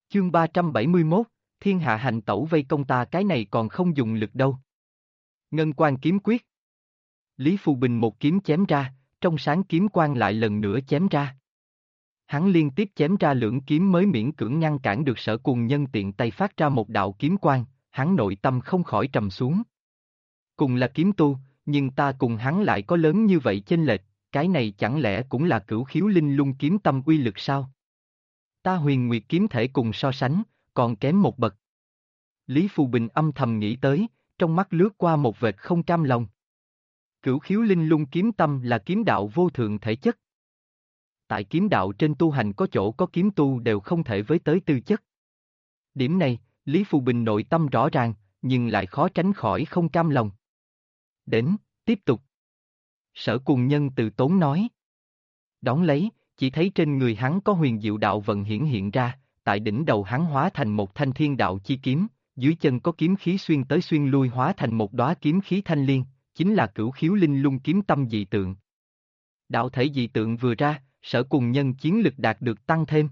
Chương 371, Thiên hạ hành tẩu vây công ta, cái này còn không dùng lực đâu. Ngân quan kiếm quyết. Lý Phù Bình một kiếm chém ra, trong sáng kiếm quang lại lần nữa chém ra. Hắn liên tiếp chém ra lưỡng kiếm mới miễn cưỡng ngăn cản được Sở Cuồng Nhân tiện tay phát ra một đạo kiếm quang, hắn nội tâm không khỏi trầm xuống. Cùng là kiếm tu, nhưng ta cùng hắn lại có lớn như vậy chênh lệch, cái này chẳng lẽ cũng là Cửu Khiếu Linh Lung kiếm tâm uy lực sao? Ta Huyền Nguyệt kiếm thể cùng so sánh, còn kém một bậc. Lý Phù Bình âm thầm nghĩ tới, trong mắt lướt qua một vệt không cam lòng. Cửu Khiếu Linh Lung kiếm tâm là kiếm đạo vô thượng thể chất. Tại kiếm đạo trên tu hành có chỗ có kiếm tu đều không thể với tới tư chất. Điểm này, Lý Phù Bình nội tâm rõ ràng, nhưng lại khó tránh khỏi không cam lòng. Đến, tiếp tục. Sở Cuồng Nhân từ tốn nói. Đón lấy, chỉ thấy trên người hắn có huyền diệu đạo vận hiển hiện ra, tại đỉnh đầu hắn hóa thành một thanh thiên đạo chi kiếm, dưới chân có kiếm khí xuyên tới xuyên lui hóa thành một đóa kiếm khí thanh liên, chính là Cửu Khiếu Linh Lung kiếm tâm dị tượng. Đạo thể dị tượng vừa ra, Sở Cuồng Nhân chiến lực đạt được tăng thêm.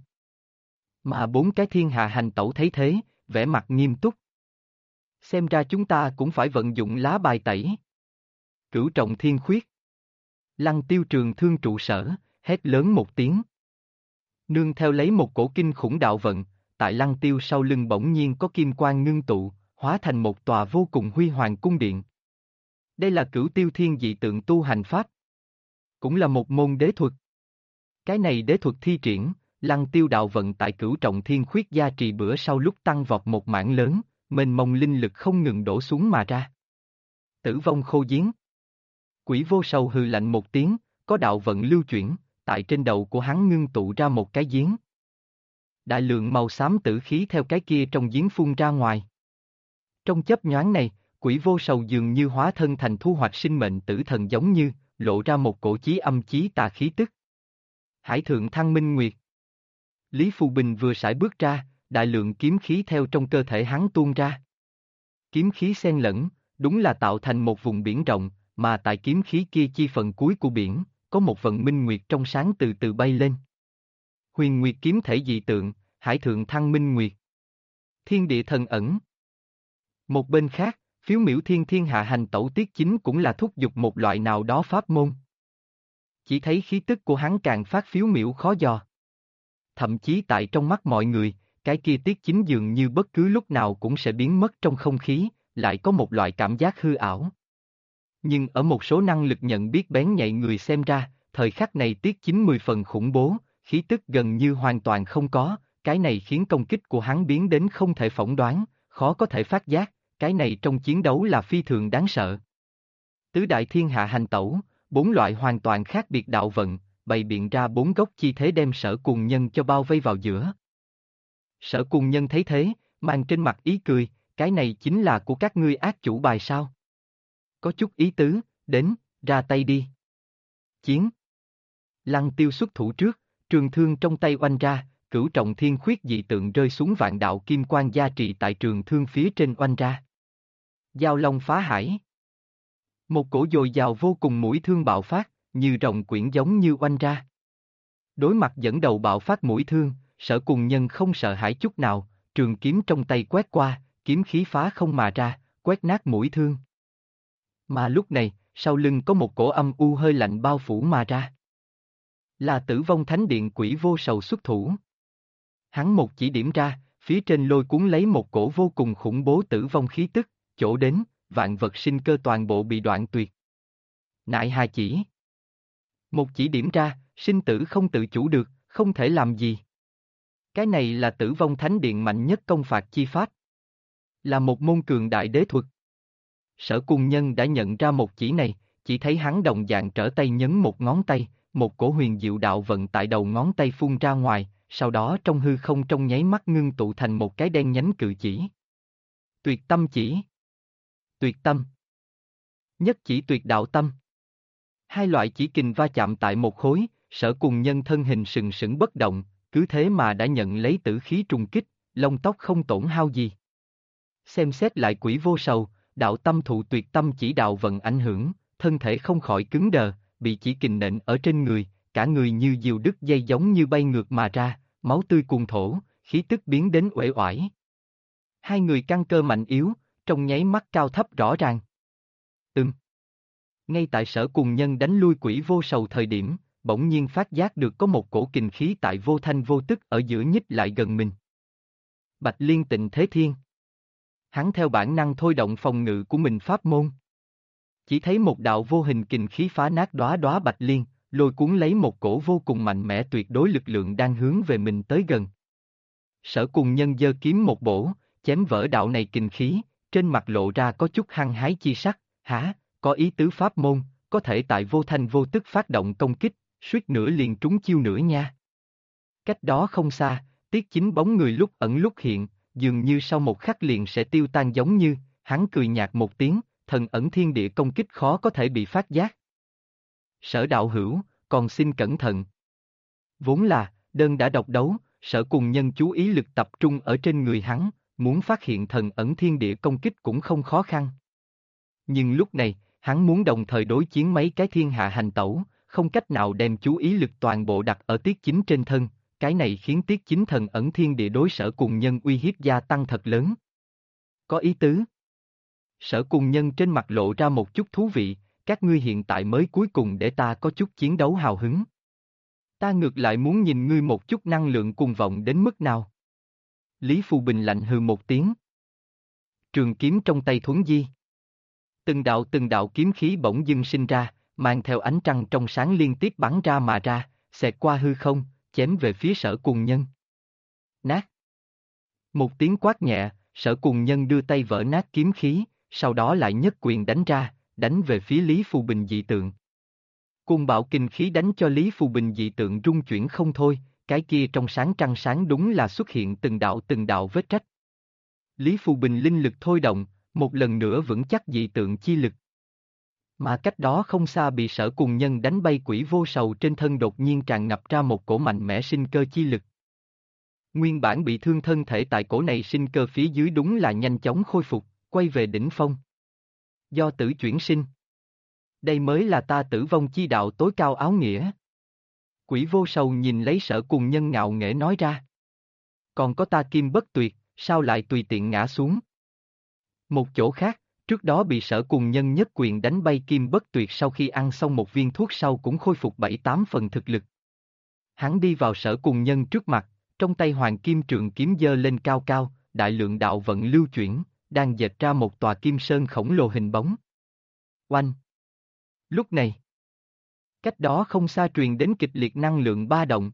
Mà bốn cái thiên hạ hành tẩu thấy thế, vẻ mặt nghiêm túc. Xem ra chúng ta cũng phải vận dụng lá bài tẩy. Cửu Trọng Thiên Khuyết. Lăng Tiêu trường thương trụ sở, hét lớn một tiếng. Nương theo lấy một cổ kinh khủng đạo vận, tại Lăng Tiêu sau lưng bỗng nhiên có kim quang ngưng tụ, hóa thành một tòa vô cùng huy hoàng cung điện. Đây là Cửu Tiêu Thiên dị tượng tu hành pháp. Cũng là một môn đế thuật. Cái này đế thuật thi triển, Lăng Tiêu đạo vận tại Cửu Trọng Thiên Khuyết gia trì bữa sau lúc tăng vọt một mảng lớn, mênh mông linh lực không ngừng đổ xuống mà ra. Tử vong khô giếng. Quỷ Vô Sầu hừ lạnh một tiếng, có đạo vận lưu chuyển, tại trên đầu của hắn ngưng tụ ra một cái giếng. Đại lượng màu xám tử khí theo cái kia trong giếng phun ra ngoài. Trong chớp nhoáng này, Quỷ Vô Sầu dường như hóa thân thành thu hoạch sinh mệnh tử thần giống như, lộ ra một cổ chí âm chí tà khí tức. Hải Thượng Thăng Minh Nguyệt. Lý Phù Bình vừa sải bước ra, đại lượng kiếm khí theo trong cơ thể hắn tuôn ra. Kiếm khí xen lẫn, đúng là tạo thành một vùng biển rộng, mà tại kiếm khí kia chi phần cuối của biển, có một vận minh nguyệt trong sáng từ từ bay lên. Huyền Nguyệt kiếm thể dị tượng, Hải Thượng Thăng Minh Nguyệt. Thiên địa thần ẩn. Một bên khác, Phiếu Miểu Thiên thiên hạ hành tẩu tiết chính cũng là thúc giục một loại nào đó pháp môn. Chỉ thấy khí tức của hắn càng phát phiếu miểu khó dò. Thậm chí tại trong mắt mọi người, cái kia tiết chính dường như bất cứ lúc nào cũng sẽ biến mất trong không khí, lại có một loại cảm giác hư ảo. Nhưng ở một số năng lực nhận biết bén nhạy người xem ra, thời khắc này tiết chính 10 phần khủng bố, khí tức gần như hoàn toàn không có, cái này khiến công kích của hắn biến đến không thể phỏng đoán, khó có thể phát giác, cái này trong chiến đấu là phi thường đáng sợ. Tứ đại thiên hạ hành tẩu, bốn loại hoàn toàn khác biệt đạo vận, bày biện ra bốn góc chi thế đem Sở Cuồng Nhân cho bao vây vào giữa. Sở Cuồng Nhân thấy thế, mang trên mặt ý cười, cái này chính là của các ngươi ác chủ bài sao? Có chút ý tứ, đến, ra tay đi. Chiến. Lăng Tiêu xuất thủ trước, trường thương trong tay oanh ra, Cửu Trọng Thiên Khuyết dị tượng rơi xuống vạn đạo kim quang gia trị tại trường thương phía trên oanh ra. Giao long phá hải. Một cổ dồi dào vô cùng mũi thương bạo phát, như rồng quyển giống như oanh ra. Đối mặt dẫn đầu bạo phát mũi thương, Sở Cuồng Nhân không sợ hãi chút nào, trường kiếm trong tay quét qua, kiếm khí phá không mà ra, quét nát mũi thương. Mà lúc này, sau lưng có một cổ âm u hơi lạnh bao phủ mà ra. Là Tử Vong Thánh Điện Quỷ Vô Sầu xuất thủ. Hắn một chỉ điểm ra, phía trên lôi cuốn lấy một cổ vô cùng khủng bố tử vong khí tức, chỗ đến, vạn vật sinh cơ toàn bộ bị đoạn tuyệt. Nại hà chỉ. Một chỉ điểm ra, sinh tử không tự chủ được, không thể làm gì. Cái này là Tử Vong Thánh Điện mạnh nhất công phạt chi pháp. Là một môn cường đại đế thuật. Sở Cuồng Nhân đã nhận ra một chỉ này, chỉ thấy hắn đồng dạng trở tay nhấn một ngón tay, một cổ huyền diệu đạo vận tại đầu ngón tay phun ra ngoài, sau đó trong hư không trong nháy mắt ngưng tụ thành một cái đen nhánh cự chỉ. Tuyệt tâm chỉ. Tuyệt tâm. Nhất chỉ tuyệt đạo tâm. Hai loại chỉ kình va chạm tại một khối, Sở Cuồng Nhân thân hình sừng sững bất động, cứ thế mà đã nhận lấy tử khí trùng kích, lông tóc không tổn hao gì. Xem xét lại Quỷ Vô Sầu, đạo tâm thụ tuyệt tâm chỉ đạo vận ảnh hưởng, thân thể không khỏi cứng đờ, bị chỉ kình nện ở trên người, cả người như diều đứt dây giống như bay ngược mà ra, máu tươi cuồn thổ, khí tức biến đến uể oải. Hai người căn cơ mạnh yếu, trong nháy mắt cao thấp rõ ràng. Ngay tại Sở Cùng Nhân đánh lui quỷ vô sầu thời điểm, bỗng nhiên phát giác được có một cổ kình khí tại vô thanh vô tức ở giữa nhích lại gần mình. Bạch Liên Tịnh Thế Thiên. Hắn theo bản năng thôi động phòng ngự của mình pháp môn. Chỉ thấy một đạo vô hình kình khí phá nát đóa đóa bạch liên, lôi cuốn lấy một cổ vô cùng mạnh mẽ tuyệt đối lực lượng đang hướng về mình tới gần. Sở Cùng Nhân giơ kiếm một bổ, chém vỡ đạo này kình khí, trên mặt lộ ra có chút hăng hái chi sắc, hả, có ý tứ pháp môn, có thể tại vô thanh vô tức phát động công kích, suýt nữa liền trúng chiêu nữa nha. Cách đó không xa, Tiết Chính bóng người lúc ẩn lúc hiện, dường như sau một khắc liền sẽ tiêu tan giống như, hắn cười nhạt một tiếng, thần ẩn thiên địa công kích khó có thể bị phát giác. Sở đạo hữu, còn xin cẩn thận. Vốn là, đơn đã độc đấu, Sở Cùng Nhân chú ý lực tập trung ở trên người hắn, muốn phát hiện thần ẩn thiên địa công kích cũng không khó khăn. Nhưng lúc này, hắn muốn đồng thời đối chiến mấy cái thiên hạ hành tẩu, không cách nào đem chú ý lực toàn bộ đặt ở Tiết Chính trên thân, cái này khiến Tiết Chính thần ẩn thiên địa đối Sở Cùng Nhân uy hiếp gia tăng thật lớn. Có ý tứ. Sở Cùng Nhân trên mặt lộ ra một chút thú vị, các ngươi hiện tại mới cuối cùng để ta có chút chiến đấu hào hứng. Ta ngược lại muốn nhìn ngươi một chút năng lượng cuồng vọng đến mức nào. Lý Phù Bình lạnh hừ một tiếng. Trường kiếm trong tay thuấn di. Từng đạo kiếm khí bỗng dưng sinh ra, mang theo ánh trăng trong sáng liên tiếp bắn ra mà ra, xẹt qua hư không, chém về phía Sở Cùng Nhân. Nát. Một tiếng quát nhẹ, Sở Cùng Nhân đưa tay vỡ nát kiếm khí, sau đó lại nhất quyền đánh ra, đánh về phía Lý Phù Bình dị tượng. Cuồng bạo kinh khí đánh cho Lý Phù Bình dị tượng rung chuyển không thôi, cái kia trong sáng trăng sáng đúng là xuất hiện từng đạo vết rách. Lý Phù Bình linh lực thôi động, một lần nữa vững chắc dị tượng chi lực. Mà cách đó không xa bị Sở Cùng Nhân đánh bay quỷ vô sầu trên thân đột nhiên tràn ngập ra một cổ mạnh mẽ sinh cơ chi lực. Nguyên bản bị thương thân thể tại cổ này sinh cơ phía dưới đúng là nhanh chóng khôi phục, quay về đỉnh phong. Do tử chuyển sinh. Đây mới là ta tử vong chi đạo tối cao áo nghĩa. Quỷ vô sầu nhìn lấy Sở Cùng Nhân ngạo nghễ nói ra. Còn có ta kim bất tuyệt, sao lại tùy tiện ngã xuống? Một chỗ khác, trước đó bị Sở Cùng Nhân nhất quyền đánh bay kim bất tuyệt sau khi ăn xong một viên thuốc sau cũng khôi phục 7-8 phần thực lực. Hắn đi vào Sở Cùng Nhân trước mặt, trong tay hoàng kim trượng kiếm giơ lên cao cao, đại lượng đạo vận lưu chuyển, đang dệt ra một tòa kim sơn khổng lồ hình bóng. Oanh! Lúc này, cách đó không xa truyền đến kịch liệt năng lượng ba động.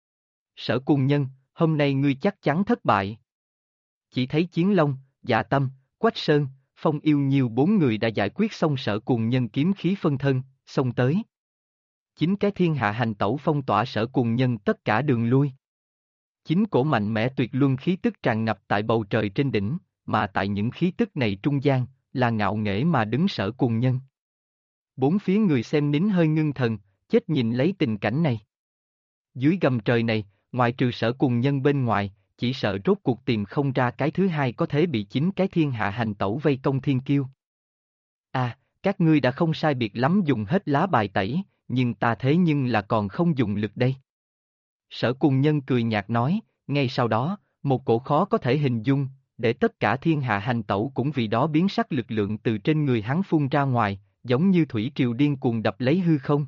Sở Cùng Nhân, hôm nay ngươi chắc chắn thất bại. Chỉ thấy Chiến Long, Dạ Tâm, Quách Sơn, Phong Yêu nhiều 4 người đã giải quyết xong Sở Cùng Nhân kiếm khí phân thân, xông tới. Chính cái thiên hạ hành tẩu phong tỏa Sở Cùng Nhân tất cả đường lui. Chính cổ mạnh mẽ tuyệt luân khí tức tràn ngập tại bầu trời trên đỉnh, mà tại những khí tức này trung gian, là ngạo nghễ mà đứng Sở Cùng Nhân. Bốn phía người xem nín hơi ngưng thần, chết nhìn lấy tình cảnh này. Dưới gầm trời này, ngoài trừ Sở Cùng Nhân bên ngoài, chỉ sợ rốt cuộc tìm không ra cái thứ hai có thể bị chính cái thiên hạ hành tẩu vây công thiên kiêu. À, các ngươi đã không sai biệt lắm dùng hết lá bài tẩy, nhưng ta thế nhưng là còn không dùng lực đây. Sở Cùng Nhân cười nhạt nói, ngay sau đó, một cổ khó có thể hình dung, để tất cả thiên hạ hành tẩu cũng vì đó biến sắc lực lượng từ trên người hắn phun ra ngoài, giống như thủy triều điên cuồng đập lấy hư không.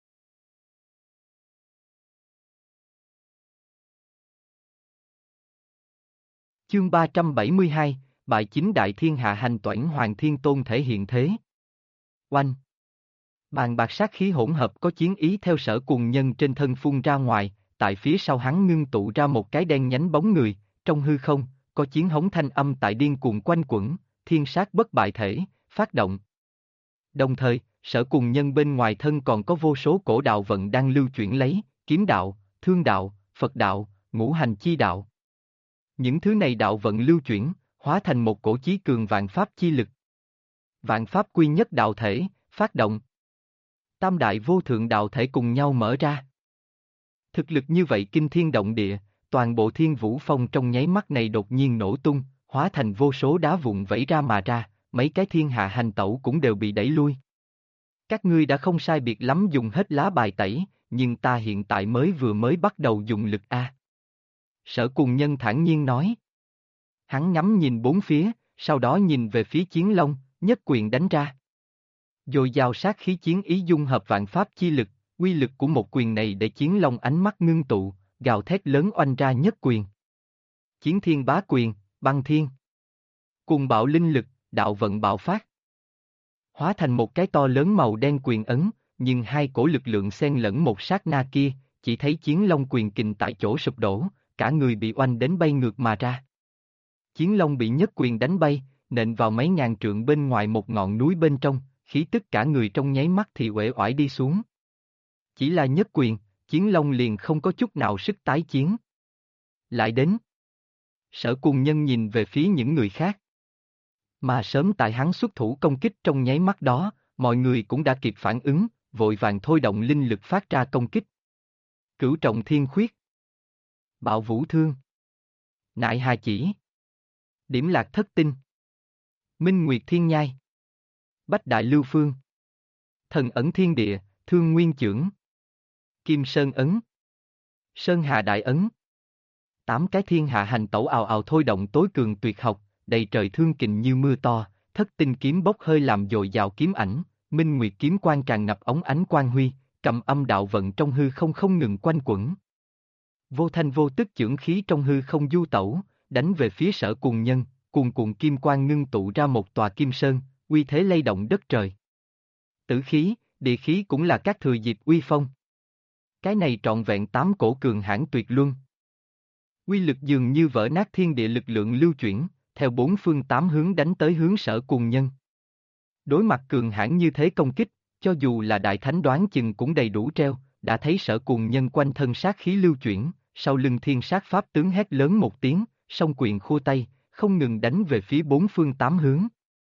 Chương 372, Bại chính đại thiên hạ hành toản Hoàng Thiên Tôn thể hiện thế. Oanh! Bàn bạc sát khí hỗn hợp có chiến ý theo Sở Cùng Nhân trên thân phun ra ngoài, tại phía sau hắn ngưng tụ ra một cái đen nhánh bóng người, trong hư không, có chiến hống thanh âm tại điên cuồng quanh quẩn, thiên sát bất bại thể, phát động. Đồng thời, Sở Cùng Nhân bên ngoài thân còn có vô số cổ đạo vận đang lưu chuyển lấy, kiếm đạo, thương đạo, Phật đạo, ngũ hành chi đạo. Những thứ này đạo vận lưu chuyển, hóa thành một cổ chí cường vạn pháp chi lực. Vạn pháp quy nhất đạo thể, phát động. Tam đại vô thượng đạo thể cùng nhau mở ra. Thực lực như vậy kinh thiên động địa, toàn bộ thiên vũ phong trong nháy mắt này đột nhiên nổ tung, hóa thành vô số đá vụn vẩy ra mà ra, mấy cái thiên hạ hành tẩu cũng đều bị đẩy lui. Các ngươi đã không sai biệt lắm dùng hết lá bài tẩy, nhưng ta hiện tại mới bắt đầu dùng lực a. Sở Cùng Nhân thản nhiên nói. Hắn ngắm nhìn bốn phía, sau đó nhìn về phía Chiến Long, nhất quyền đánh ra. Dồi dào sát khí chiến ý dung hợp vạn pháp chi lực, uy lực của một quyền này để Chiến Long ánh mắt ngưng tụ, gào thét lớn oanh ra nhất quyền. Chiến Thiên Bá Quyền, băng thiên. Cùng bạo linh lực, đạo vận bạo phát. Hóa thành một cái to lớn màu đen quyền ấn, nhưng hai cổ lực lượng xen lẫn một sát na kia, chỉ thấy Chiến Long quyền kình tại chỗ sụp đổ, cả người bị oanh đến bay ngược mà ra. Chiến Long bị nhất quyền đánh bay, nện vào mấy ngàn trượng bên ngoài một ngọn núi bên trong, khí tức cả người trong nháy mắt thì uể oải đi xuống. Chỉ là nhất quyền, Chiến Long liền không có chút nào sức tái chiến. Lại đến. Sở Cùng Nhân nhìn về phía những người khác. Mà sớm tại hắn xuất thủ công kích trong nháy mắt đó, mọi người cũng đã kịp phản ứng, vội vàng thôi động linh lực phát ra công kích. Cửu Trọng Thiên Khuyết. Bạo Vũ Thương. Nại Hà Chỉ. Điểm Lạc Thất Tinh. Minh Nguyệt Thiên Nhai. Bách Đại Lưu Phương. Thần Ẩn Thiên Địa, Thương Nguyên Chưởng. Kim Sơn Ấn. Sơn Hà Đại Ấn. 8 cái thiên hạ hành tẩu ào ào thôi động tối cường tuyệt học, đầy trời thương kình như mưa to, thất tinh kiếm bốc hơi làm dồi dào kiếm ảnh, minh nguyệt kiếm quang tràn ngập óng ánh quang huy, cầm âm đạo vận trong hư không không ngừng quanh quẩn. Vô thanh vô tức chưởng khí trong hư không du tẩu, đánh về phía Sở Cùng Nhân, cuồn cuộn kim quang ngưng tụ ra một tòa kim sơn, uy thế lay động đất trời. Tử khí, địa khí cũng là các thừa dịp uy phong. Cái này trọn vẹn 8 cổ cường hãn tuyệt luân. Uy lực dường như vỡ nát thiên địa lực lượng lưu chuyển, theo 4 phương 8 hướng đánh tới hướng Sở Cùng Nhân. Đối mặt cường hãn như thế công kích, cho dù là đại thánh đoán chừng cũng đầy đủ treo, đã thấy Sở Cùng Nhân quanh thân sát khí lưu chuyển, sau lưng thiên sát pháp tướng hét lớn một tiếng, song quyền khua tay, không ngừng đánh về phía 4 phương 8 hướng.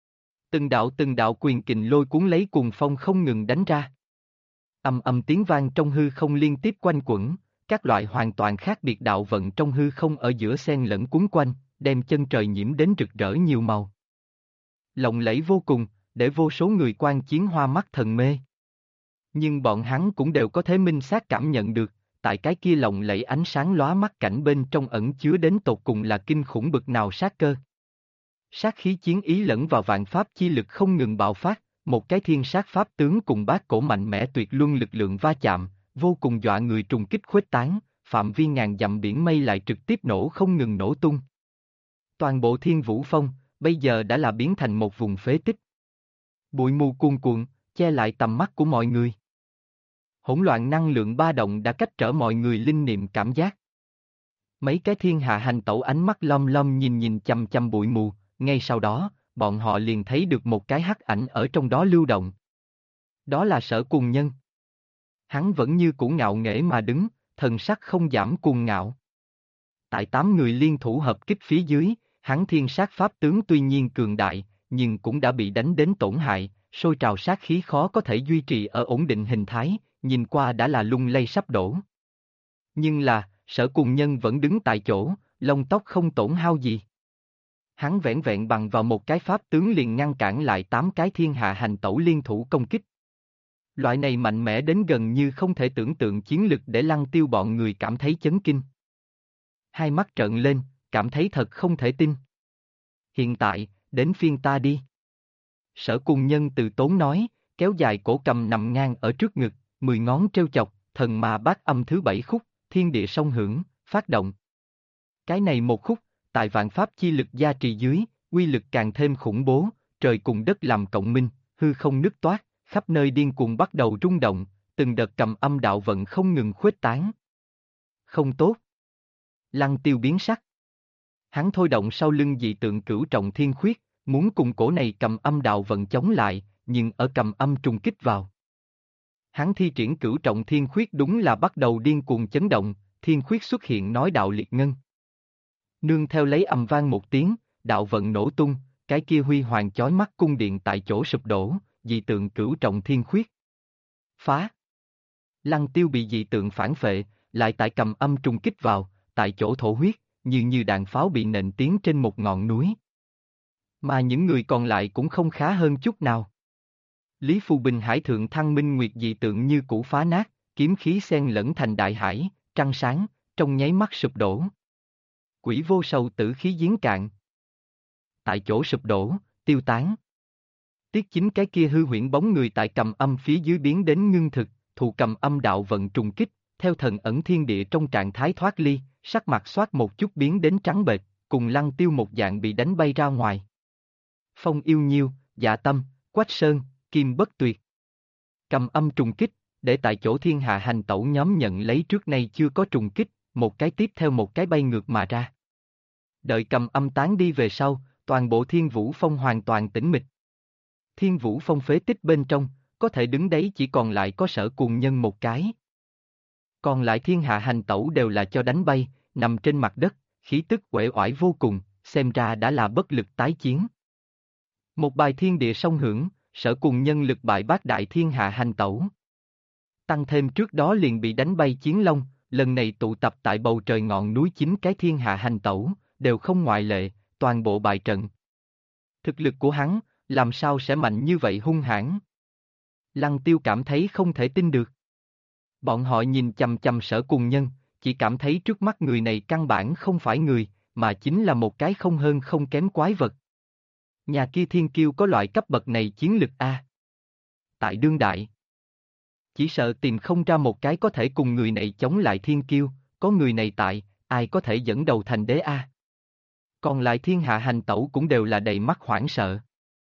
Từng đạo quyền kình lôi cuốn lấy cuồng phong không ngừng đánh ra. Âm âm tiếng vang trong hư không liên tiếp quanh quẩn, các loại hoàn toàn khác biệt đạo vận trong hư không ở giữa xen lẫn cuốn quanh, đem chân trời nhiễm đến rực rỡ nhiều màu. Lộng lẫy vô cùng, để vô số người quan chiến hoa mắt thần mê. Nhưng bọn hắn cũng đều có thể minh xác cảm nhận được, tại cái kia lộng lẫy ánh sáng lóa mắt cảnh bên trong ẩn chứa đến tột cùng là kinh khủng bực nào sát cơ. Sát khí chiến ý lẫn vào vạn pháp chi lực không ngừng bạo phát, một cái thiên sát pháp tướng cùng bát cổ mạnh mẽ tuyệt luân lực lượng va chạm, vô cùng dọa người trùng kích khuếch tán, phạm vi ngàn dặm biển mây lại trực tiếp nổ không ngừng nổ tung. Toàn bộ Thiên Vũ Phong, bây giờ đã là biến thành một vùng phế tích. Bụi mù cuồn cuộn, che lại tầm mắt của mọi người. Hỗn loạn năng lượng ba động đã cách trở mọi người linh niệm cảm giác. Mấy cái thiên hạ hành tẩu ánh mắt lom lom nhìn nhìn chằm chằm bụi mù, ngay sau đó, bọn họ liền thấy được một cái hắc ảnh ở trong đó lưu động. Đó là Sở Cùng Nhân. Hắn vẫn như cũ ngạo nghễ mà đứng, thần sắc không giảm cuồng ngạo. Tại 8 người liên thủ hợp kích phía dưới, hắn thiên sát pháp tướng tuy nhiên cường đại, nhưng cũng đã bị đánh đến tổn hại, sôi trào sát khí khó có thể duy trì ở ổn định hình thái, nhìn qua đã là lung lay sắp đổ. Nhưng là, Sở Cùng Nhân vẫn đứng tại chỗ, lông tóc không tổn hao gì. Hắn vẻn vẹn bằng vào một cái pháp tướng liền ngăn cản lại 8 cái thiên hạ hành tẩu liên thủ công kích. Loại này mạnh mẽ đến gần như không thể tưởng tượng chiến lực để lăng tiêu bọn người cảm thấy chấn kinh. Hai mắt trợn lên, cảm thấy thật không thể tin. Hiện tại, đến phiên ta đi. Sở Cùng Nhân từ tốn nói, kéo dài cổ cầm nằm ngang ở trước ngực, 10 ngón treo chọc, thần ma bát âm thứ 7 khúc, thiên địa song hưởng, phát động. Cái này một khúc, tại vạn pháp chi lực gia trì dưới, uy lực càng thêm khủng bố, trời cùng đất làm cộng minh, hư không nứt toát, khắp nơi điên cuồng bắt đầu rung động, từng đợt cầm âm đạo vận không ngừng khuếch tán. Không tốt. Lăng tiêu biến sắc. Hắn thôi động sau lưng dị tượng Cửu Trọng Thiên Khuyết, muốn cùng cổ này cầm âm đạo vận chống lại, nhưng ở cầm âm trùng kích vào. Hắn thi triển Cửu Trọng Thiên Khuyết đúng là bắt đầu điên cuồng chấn động, Thiên Khuyết xuất hiện nói đạo liệt ngân. Nương theo lấy ầm vang một tiếng, đạo vận nổ tung, cái kia huy hoàng chói mắt cung điện tại chỗ sụp đổ, dị tượng Cửu Trọng Thiên Khuyết. Phá. Lăng tiêu bị dị tượng phản phệ, lại tại cầm âm trùng kích vào, tại chỗ thổ huyết, như đạn pháo bị nện tiến trên một ngọn núi. Mà những người còn lại cũng không khá hơn chút nào. Lý Phù Bình Hải Thượng Thăng Minh Nguyệt dị tượng như cũ phá nát, kiếm khí xen lẫn thành đại hải, trăng sáng, trong nháy mắt sụp đổ. Quỷ vô sầu tử khí giếng cạn. Tại chỗ sụp đổ, tiêu tán. Tiết chính cái kia hư huyễn bóng người tại cầm âm phía dưới biến đến ngưng thực, thụ cầm âm đạo vận trùng kích, theo thần ẩn thiên địa trong trạng thái thoát ly, sắc mặt xoát một chút biến đến trắng bệch, cùng Lăng Tiêu một dạng bị đánh bay ra ngoài. Phong Yêu Nhiêu, Dạ Tâm, Quách Sơn, Kim Bất Tuyệt. Cầm âm trùng kích, để tại chỗ thiên hạ hành tẩu nhóm nhận lấy trước nay chưa có trùng kích, một cái tiếp theo một cái bay ngược mà ra. Đợi cầm âm tán đi về sau, toàn bộ Thiên Vũ Phong hoàn toàn tĩnh mịch. Thiên Vũ Phong phế tích bên trong, có thể đứng đấy chỉ còn lại có Sở Cuồng Nhân một cái. Còn lại thiên hạ hành tẩu đều là cho đánh bay, nằm trên mặt đất, khí tức uể oải vô cùng, xem ra đã là bất lực tái chiến. Một bài thiên địa song hưởng, Sở Cuồng Nhân lực bại bát đại thiên hạ hành tẩu. Tăng thêm trước đó liền bị đánh bay chiến long, lần này tụ tập tại bầu trời ngọn núi chính cái thiên hạ hành tẩu, đều không ngoại lệ, toàn bộ bại trận. Thực lực của hắn, làm sao sẽ mạnh như vậy hung hãn? Lăng Tiêu cảm thấy không thể tin được. Bọn họ nhìn chằm chằm Sở Cuồng Nhân, chỉ cảm thấy trước mắt người này căn bản không phải người, mà chính là một cái không hơn không kém quái vật. Nhà kia thiên kiêu có loại cấp bậc này chiến lực A. Tại đương đại, chỉ sợ tìm không ra một cái có thể cùng người này chống lại thiên kiêu, có người này tại, ai có thể dẫn đầu thành đế A. Còn lại thiên hạ hành tẩu cũng đều là đầy mắt hoảng sợ.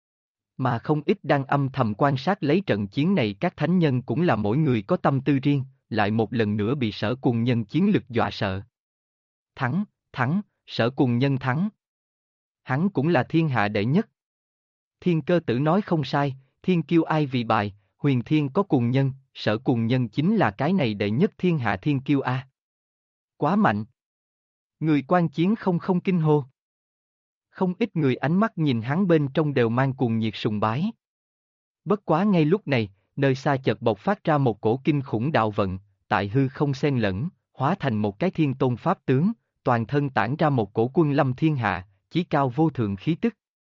Mà không ít đang âm thầm quan sát lấy trận chiến này các thánh nhân cũng là mỗi người có tâm tư riêng, lại một lần nữa bị Sở Cuồng Nhân chiến lực dọa sợ. Thắng, thắng, Sở Cuồng Nhân thắng. Hắn cũng là thiên hạ đệ nhất. Thiên Cơ Tử nói không sai, thiên kiêu ai vì bài, huyền thiên có cuồng nhân, Sở Cuồng Nhân chính là cái này đệ nhất thiên hạ thiên kiêu A. Quá mạnh. Người quan chiến không kinh hô. Không ít người ánh mắt nhìn hắn bên trong đều mang cuồng nhiệt sùng bái. Bất quá ngay lúc này, nơi xa chợt bộc phát ra một cổ kinh khủng đạo vận, tại hư không xen lẫn, hóa thành một cái thiên tôn pháp tướng, toàn thân tản ra một cổ quân lâm thiên hạ, chí cao vô thượng khí tức.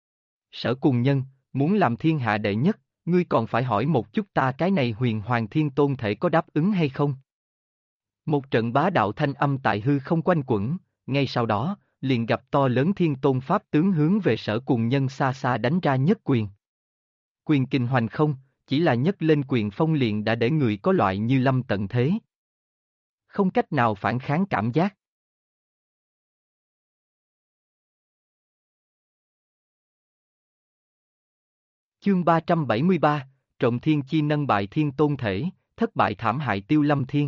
Sở Cuồng Nhân, muốn làm thiên hạ đệ nhất, ngươi còn phải hỏi một chút ta cái này huyền hoàng thiên tôn thể có đáp ứng hay không? Một trận bá đạo thanh âm tại hư không quanh quẩn, ngay sau đó, liền gặp to lớn thiên tôn pháp tướng hướng về Sở Cuồng Nhân xa xa đánh ra nhất quyền. Quyền kình hoành không, chỉ là nhấc lên quyền phong liền đã để người có loại như lâm tận thế. Không cách nào phản kháng cảm giác. Chương 373, Trọng Thiên Chi nâng bại thiên tôn thể, thất bại thảm hại Tiêu Lâm Thiên.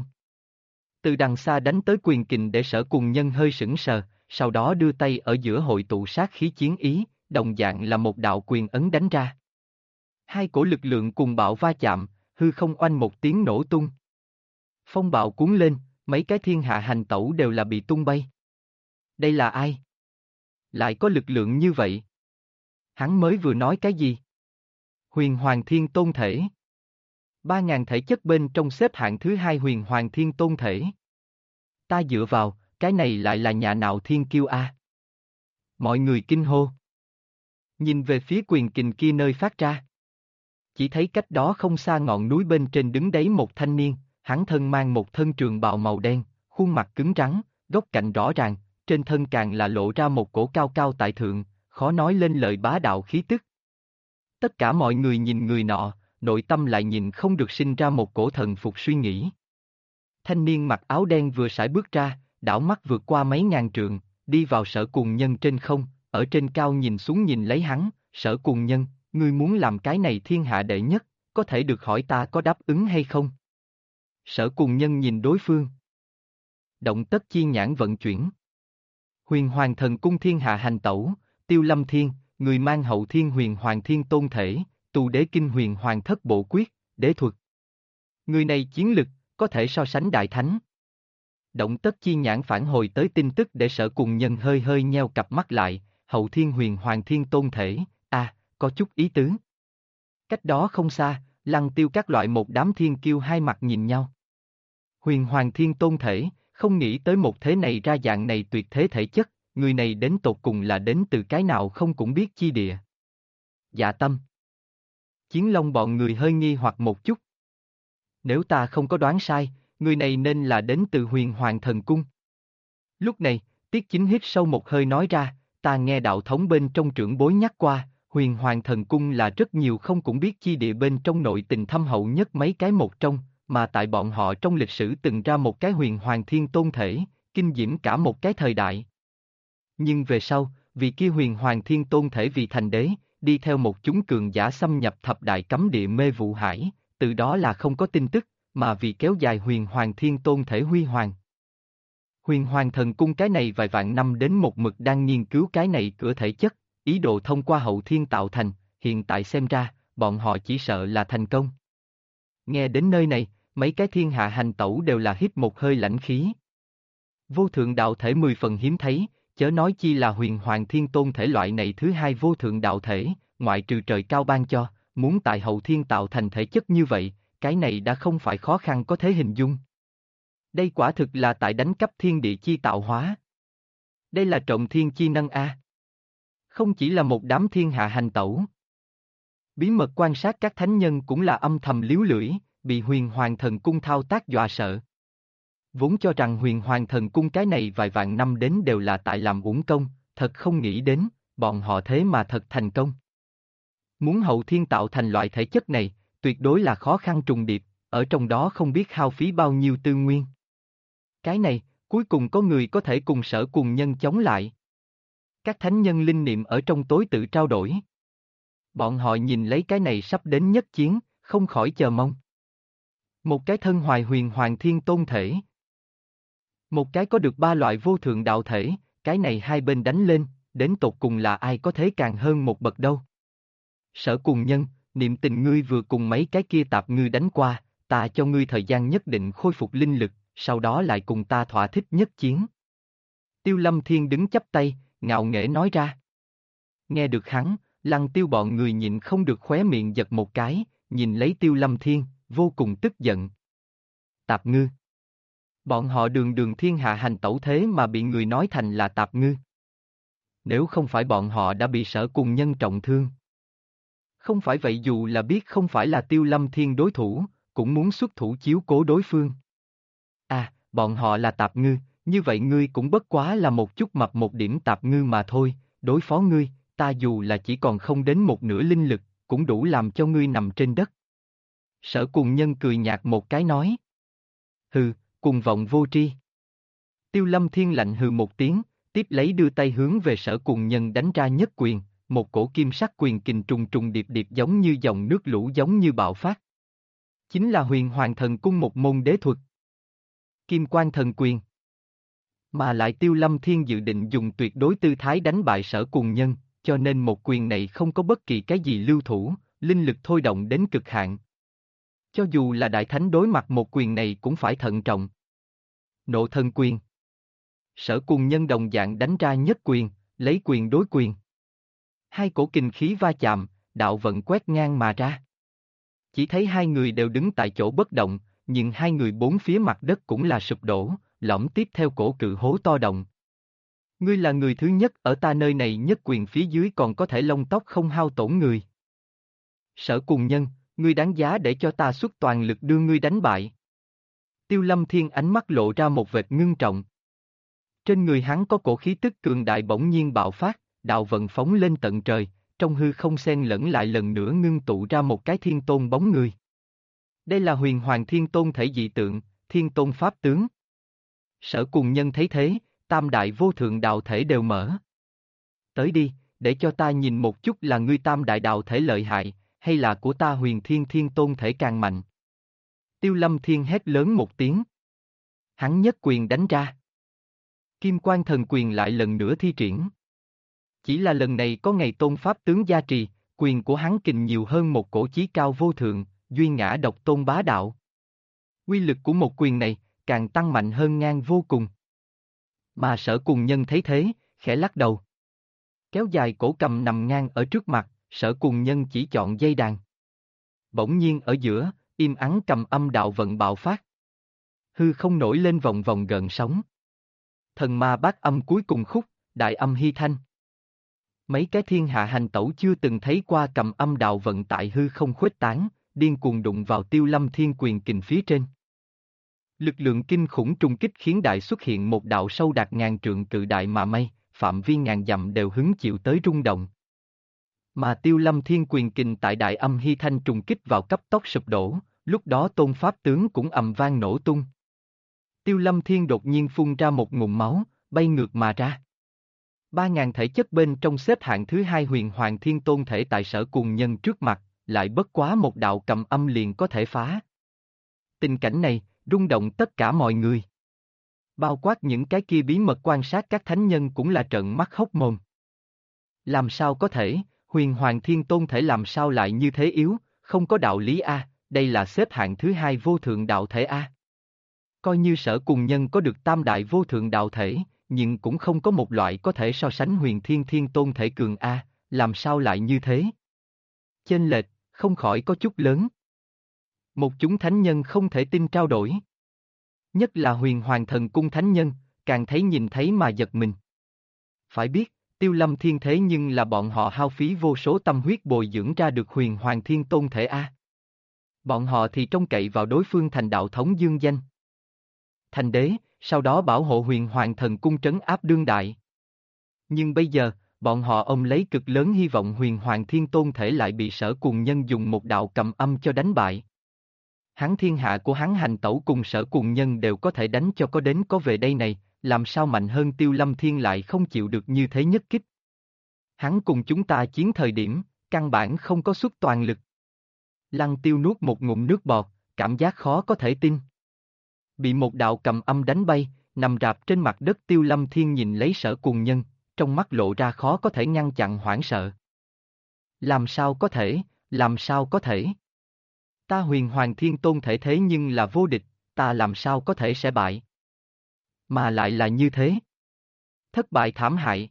Từ đằng xa đánh tới quyền kình để Sở Cuồng Nhân hơi sững sờ, sau đó đưa tay ở giữa hội tụ sát khí chiến ý, đồng dạng là một đạo quyền ấn đánh ra. Hai cổ lực lượng cùng bạo va chạm, hư không oanh một tiếng nổ tung. Phong bạo cuốn lên, mấy cái thiên hạ hành tẩu đều là bị tung bay. Đây là ai? Lại có lực lượng như vậy? Hắn mới vừa nói cái gì? Huyền Hoàng Thiên Tôn Thể. 3.000 thể chất bên trong xếp hạng thứ 2 Huyền Hoàng Thiên Tôn Thể. Ta dựa vào, cái này lại là nhà nào thiên kiêu a? Mọi người kinh hô. Nhìn về phía quyền kình kia nơi phát ra. Chỉ thấy cách đó không xa ngọn núi bên trên đứng đấy một thanh niên, hắn thân mang một thân trường bào màu đen, khuôn mặt cứng rắn, góc cạnh rõ ràng, trên thân càng là lộ ra một cổ cao cao tại thượng, khó nói lên lời bá đạo khí tức. Tất cả mọi người nhìn người nọ, nội tâm lại nhìn không được sinh ra một cổ thần phục suy nghĩ. Thanh niên mặc áo đen vừa sải bước ra, đảo mắt vượt qua mấy ngàn trượng, đi vào Sở Cuồng Nhân trên không, ở trên cao nhìn xuống nhìn lấy hắn, Sở Cuồng Nhân, ngươi muốn làm cái này thiên hạ đệ nhất, có thể được hỏi ta có đáp ứng hay không? Sở Cuồng Nhân nhìn đối phương. Động tất chi nhãn vận chuyển. Huyền Hoàng Thần Cung thiên hạ hành tẩu, Tiêu Lâm Thiên, người mang hậu thiên huyền hoàng thiên tôn thể, tu đế kinh huyền hoàng thất bộ quyết, đế thuật. Người này chiến lực, có thể so sánh đại thánh. Động tất chi nhãn phản hồi tới tin tức để Sở Cuồng Nhân hơi hơi nheo cặp mắt lại, hậu thiên huyền hoàng thiên tôn thể, có chút ý tứ. Cách đó không xa, Lăng Tiêu các loại một đám thiên kiêu hai mặt nhìn nhau. Huyền hoàng thiên tôn thể, không nghĩ tới một thế này ra dạng này tuyệt thế thể chất, người này đến tột cùng là đến từ cái nào không cũng biết chi địa. Dạ Tâm. Chiến Long bọn người hơi nghi hoặc một chút. Nếu ta không có đoán sai, người này nên là đến từ Huyền Hoàng Thần Cung. Lúc này, Tiết Chính hít sâu một hơi nói ra, ta nghe đạo thống bên trong trưởng bối nhắc qua, Huyền Hoàng Thần Cung là rất nhiều không cũng biết chi địa bên trong nội tình thâm hậu nhất mấy cái một trong, mà tại bọn họ trong lịch sử từng ra một cái Huyền Hoàng Thiên Tôn thể, kinh diễm cả một cái thời đại. Nhưng về sau, vì kia Huyền Hoàng Thiên Tôn thể vì thành đế, đi theo một chúng cường giả xâm nhập thập đại cấm địa mê vụ hải, từ đó là không có tin tức, mà vì kéo dài Huyền Hoàng Thiên Tôn thể huy hoàng. Huyền Hoàng Thần Cung cái này vài vạn năm đến một mực đang nghiên cứu cái này cửa thể chất, ý đồ thông qua hậu thiên tạo thành, hiện tại xem ra, bọn họ chỉ sợ là thành công. Nghe đến nơi này, mấy cái thiên hạ hành tẩu đều là hít một hơi lãnh khí. Vô thượng đạo thể 10 phần hiếm thấy, chớ nói chi là Huyền Hoàng Thiên Tôn thể loại này thứ hai vô thượng đạo thể, ngoại trừ trời cao ban cho, muốn tại hậu thiên tạo thành thể chất như vậy, cái này đã không phải khó khăn có thể hình dung. Đây quả thực là tại đánh cắp thiên địa chi tạo hóa. Đây là trọng thiên chi năng a. Không chỉ là một đám thiên hạ hành tẩu. Bí mật quan sát các thánh nhân cũng là âm thầm líu lưỡi, bị Huyền Hoàng Thần Cung thao tác dọa sợ. Vốn cho rằng Huyền Hoàng Thần Cung cái này vài vạn năm đến đều là tại làm uổng công, thật không nghĩ đến, bọn họ thế mà thật thành công. Muốn hậu thiên tạo thành loại thể chất này, tuyệt đối là khó khăn trùng điệp, ở trong đó không biết hao phí bao nhiêu tư nguyên. Cái này, cuối cùng có người có thể cùng Sở Cùng Nhân chống lại. Các thánh nhân linh niệm ở trong tối tự trao đổi. Bọn họ nhìn lấy cái này sắp đến nhất chiến, không khỏi chờ mong. Một cái thân hoài Huyền Hoàng Thiên Tôn thể. Một cái có được 3 loại vô thượng đạo thể, cái này hai bên đánh lên, đến tột cùng là ai có thế càng hơn một bậc đâu. Sở Cùng Nhân, niệm tình ngươi vừa cùng mấy cái kia tạp ngư đánh qua, ta cho ngươi thời gian nhất định khôi phục linh lực, sau đó lại cùng ta thỏa thích nhất chiến. Tiêu Lâm Thiên đứng chắp tay, ngạo nghễ nói ra. Nghe được hắn, Lăng Tiêu bọn người nhịn không được khóe miệng giật một cái, nhìn lấy Tiêu Lâm Thiên, vô cùng tức giận. Tạp ngư. Bọn họ đường đường thiên hạ hành tẩu thế mà bị người nói thành là tạp ngư. Nếu không phải bọn họ đã bị Sở Cùng Nhân trọng thương. Không phải vậy dù là biết không phải là Tiêu Lâm Thiên đối thủ, cũng muốn xuất thủ chiếu cố đối phương. À, bọn họ là tạp ngư, như vậy ngươi cũng bất quá là một chút mập một điểm tạp ngư mà thôi, đối phó ngươi, ta dù là chỉ còn không đến một nửa linh lực, cũng đủ làm cho ngươi nằm trên đất. Sở Cùng Nhân cười nhạt một cái nói. Hừ, cuồng vọng vô tri. Tiêu Lâm Thiên lạnh hừ một tiếng, tiếp lấy đưa tay hướng về Sở Cùng Nhân đánh ra nhất quyền, một cổ kim sắc quyền kình trùng trùng điệp điệp giống như dòng nước lũ giống như bạo phát. Chính là Huyền Hoàng Thần Cung một môn đế thuật. Kim Quan Thần Quyền. Mà lại Tiêu Lâm Thiên dự định dùng tuyệt đối tư thái đánh bại Sở Cùng Nhân, cho nên một quyền này không có bất kỳ cái gì lưu thủ, linh lực thôi động đến cực hạn. Cho dù là Đại Thánh đối mặt một quyền này cũng phải thận trọng. Nộ Thần Quyền. Sở Cùng Nhân đồng dạng đánh ra nhất quyền, lấy quyền đối quyền. Hai cổ kình khí va chạm, đạo vận quét ngang mà ra. Chỉ thấy hai người đều đứng tại chỗ bất động, nhưng hai người bốn phía mặt đất cũng là sụp đổ, lõm tiếp theo cổ cự hố to động. Ngươi là người thứ nhất ở ta nơi này nhất quyền phía dưới còn có thể lông tóc không hao tổn người. Sở Cùng Nhân, ngươi đáng giá để cho ta xuất toàn lực đưa ngươi đánh bại. Tiêu Lâm Thiên ánh mắt lộ ra một vệt ngưng trọng. Trên người hắn có cổ khí tức cường đại bỗng nhiên bạo phát, đạo vận phóng lên tận trời, trong hư không xen lẫn lại lần nữa ngưng tụ ra một cái thiên tôn bóng người. Đây là Huyền Hoàng Thiên Tôn thể dị tượng, Thiên Tôn Pháp tướng. Sở Cùng Nhân thấy thế, tam đại vô thượng đạo thể đều mở. Tới đi, để cho ta nhìn một chút là ngươi tam đại đạo thể lợi hại, hay là của ta Huyền Thiên Thiên Tôn thể càng mạnh. Tiêu Lâm Thiên hét lớn một tiếng. Hắn nhất quyền đánh ra. Kim Quan Thần Quyền lại lần nữa thi triển. Chỉ là lần này có ngày tôn pháp tướng gia trì, quyền của hắn kình nhiều hơn một cổ chí cao vô thượng, duy ngã độc tôn bá đạo. Quy lực của một quyền này, càng tăng mạnh hơn ngang vô cùng. Mà Sở Cùng Nhân thấy thế, khẽ lắc đầu. Kéo dài cổ cầm nằm ngang ở trước mặt, Sở Cùng Nhân chỉ chọn dây đàn. Bỗng nhiên ở giữa, im ắng cầm âm đạo vận bạo phát. Hư không nổi lên vòng vòng gợn sóng. Thần ma bát âm cuối cùng khúc, đại âm hy thanh. Mấy cái thiên hạ hành tẩu chưa từng thấy qua cầm âm đạo vận tại hư không khuếch tán, điên cuồng đụng vào Tiêu Lâm Thiên quyền kình phía trên. Lực lượng kinh khủng trùng kích khiến đại xuất hiện một đạo sâu đạt ngàn trượng cự đại mà mây, phạm vi ngàn dặm đều hứng chịu tới rung động. Mà Tiêu Lâm Thiên quyền kình tại đại âm hy thanh trùng kích vào cấp tốc sụp đổ, lúc đó tôn pháp tướng cũng ầm vang nổ tung. Tiêu Lâm Thiên đột nhiên phun ra một ngụm máu, bay ngược mà ra. 3.000 thể chất bên trong xếp hạng thứ hai huyền hoàng thiên tôn thể tại Sở Cùng Nhân trước mặt, lại bất quá một đạo cầm âm liền có thể phá. Tình cảnh này, rung động tất cả mọi người. Bao quát những cái kia bí mật quan sát các thánh nhân cũng là trợn mắt hốc mồm. Làm sao có thể, huyền hoàng thiên tôn thể làm sao lại như thế yếu, không có đạo lý a, đây là xếp hạng thứ hai vô thượng đạo thể a. Coi như Sở Cùng Nhân có được tam đại vô thượng đạo thể, nhưng cũng không có một loại có thể so sánh huyền thiên thiên tôn thể cường a, làm sao lại như thế? Chênh lệch, không khỏi có chút lớn. Một chúng thánh nhân không thể tin trao đổi. Nhất là huyền hoàng thần cung thánh nhân, càng thấy nhìn thấy mà giật mình. Phải biết, Tiêu Lâm Thiên thế nhưng là bọn họ hao phí vô số tâm huyết bồi dưỡng ra được huyền hoàng thiên tôn thể a. Bọn họ thì trông cậy vào đối phương thành đạo thống dương danh. Thành đế, sau đó bảo hộ huyền hoàng thần cung trấn áp đương đại. Nhưng bây giờ, bọn họ ông lấy cực lớn hy vọng huyền hoàng thiên tôn thể lại bị Sở Cùng Nhân dùng một đạo cầm âm cho đánh bại. Hắn thiên hạ của hắn hành tẩu cùng Sở Cùng Nhân đều có thể đánh cho có đến có về đây này, làm sao mạnh hơn Tiêu Lâm Thiên lại không chịu được như thế nhất kích. Hắn cùng chúng ta chiến thời điểm, căn bản không có xuất toàn lực. Lăng Tiêu nuốt một ngụm nước bọt, cảm giác khó có thể tin. Bị một đạo cầm âm đánh bay, nằm rạp trên mặt đất Tiêu Lâm Thiên nhìn lấy Sở Cùng Nhân, trong mắt lộ ra khó có thể ngăn chặn hoảng sợ. Làm sao có thể, làm sao có thể? Ta huyền hoàng thiên tôn thể thế nhưng là vô địch, ta làm sao có thể sẽ bại? Mà lại là như thế. Thất bại thảm hại.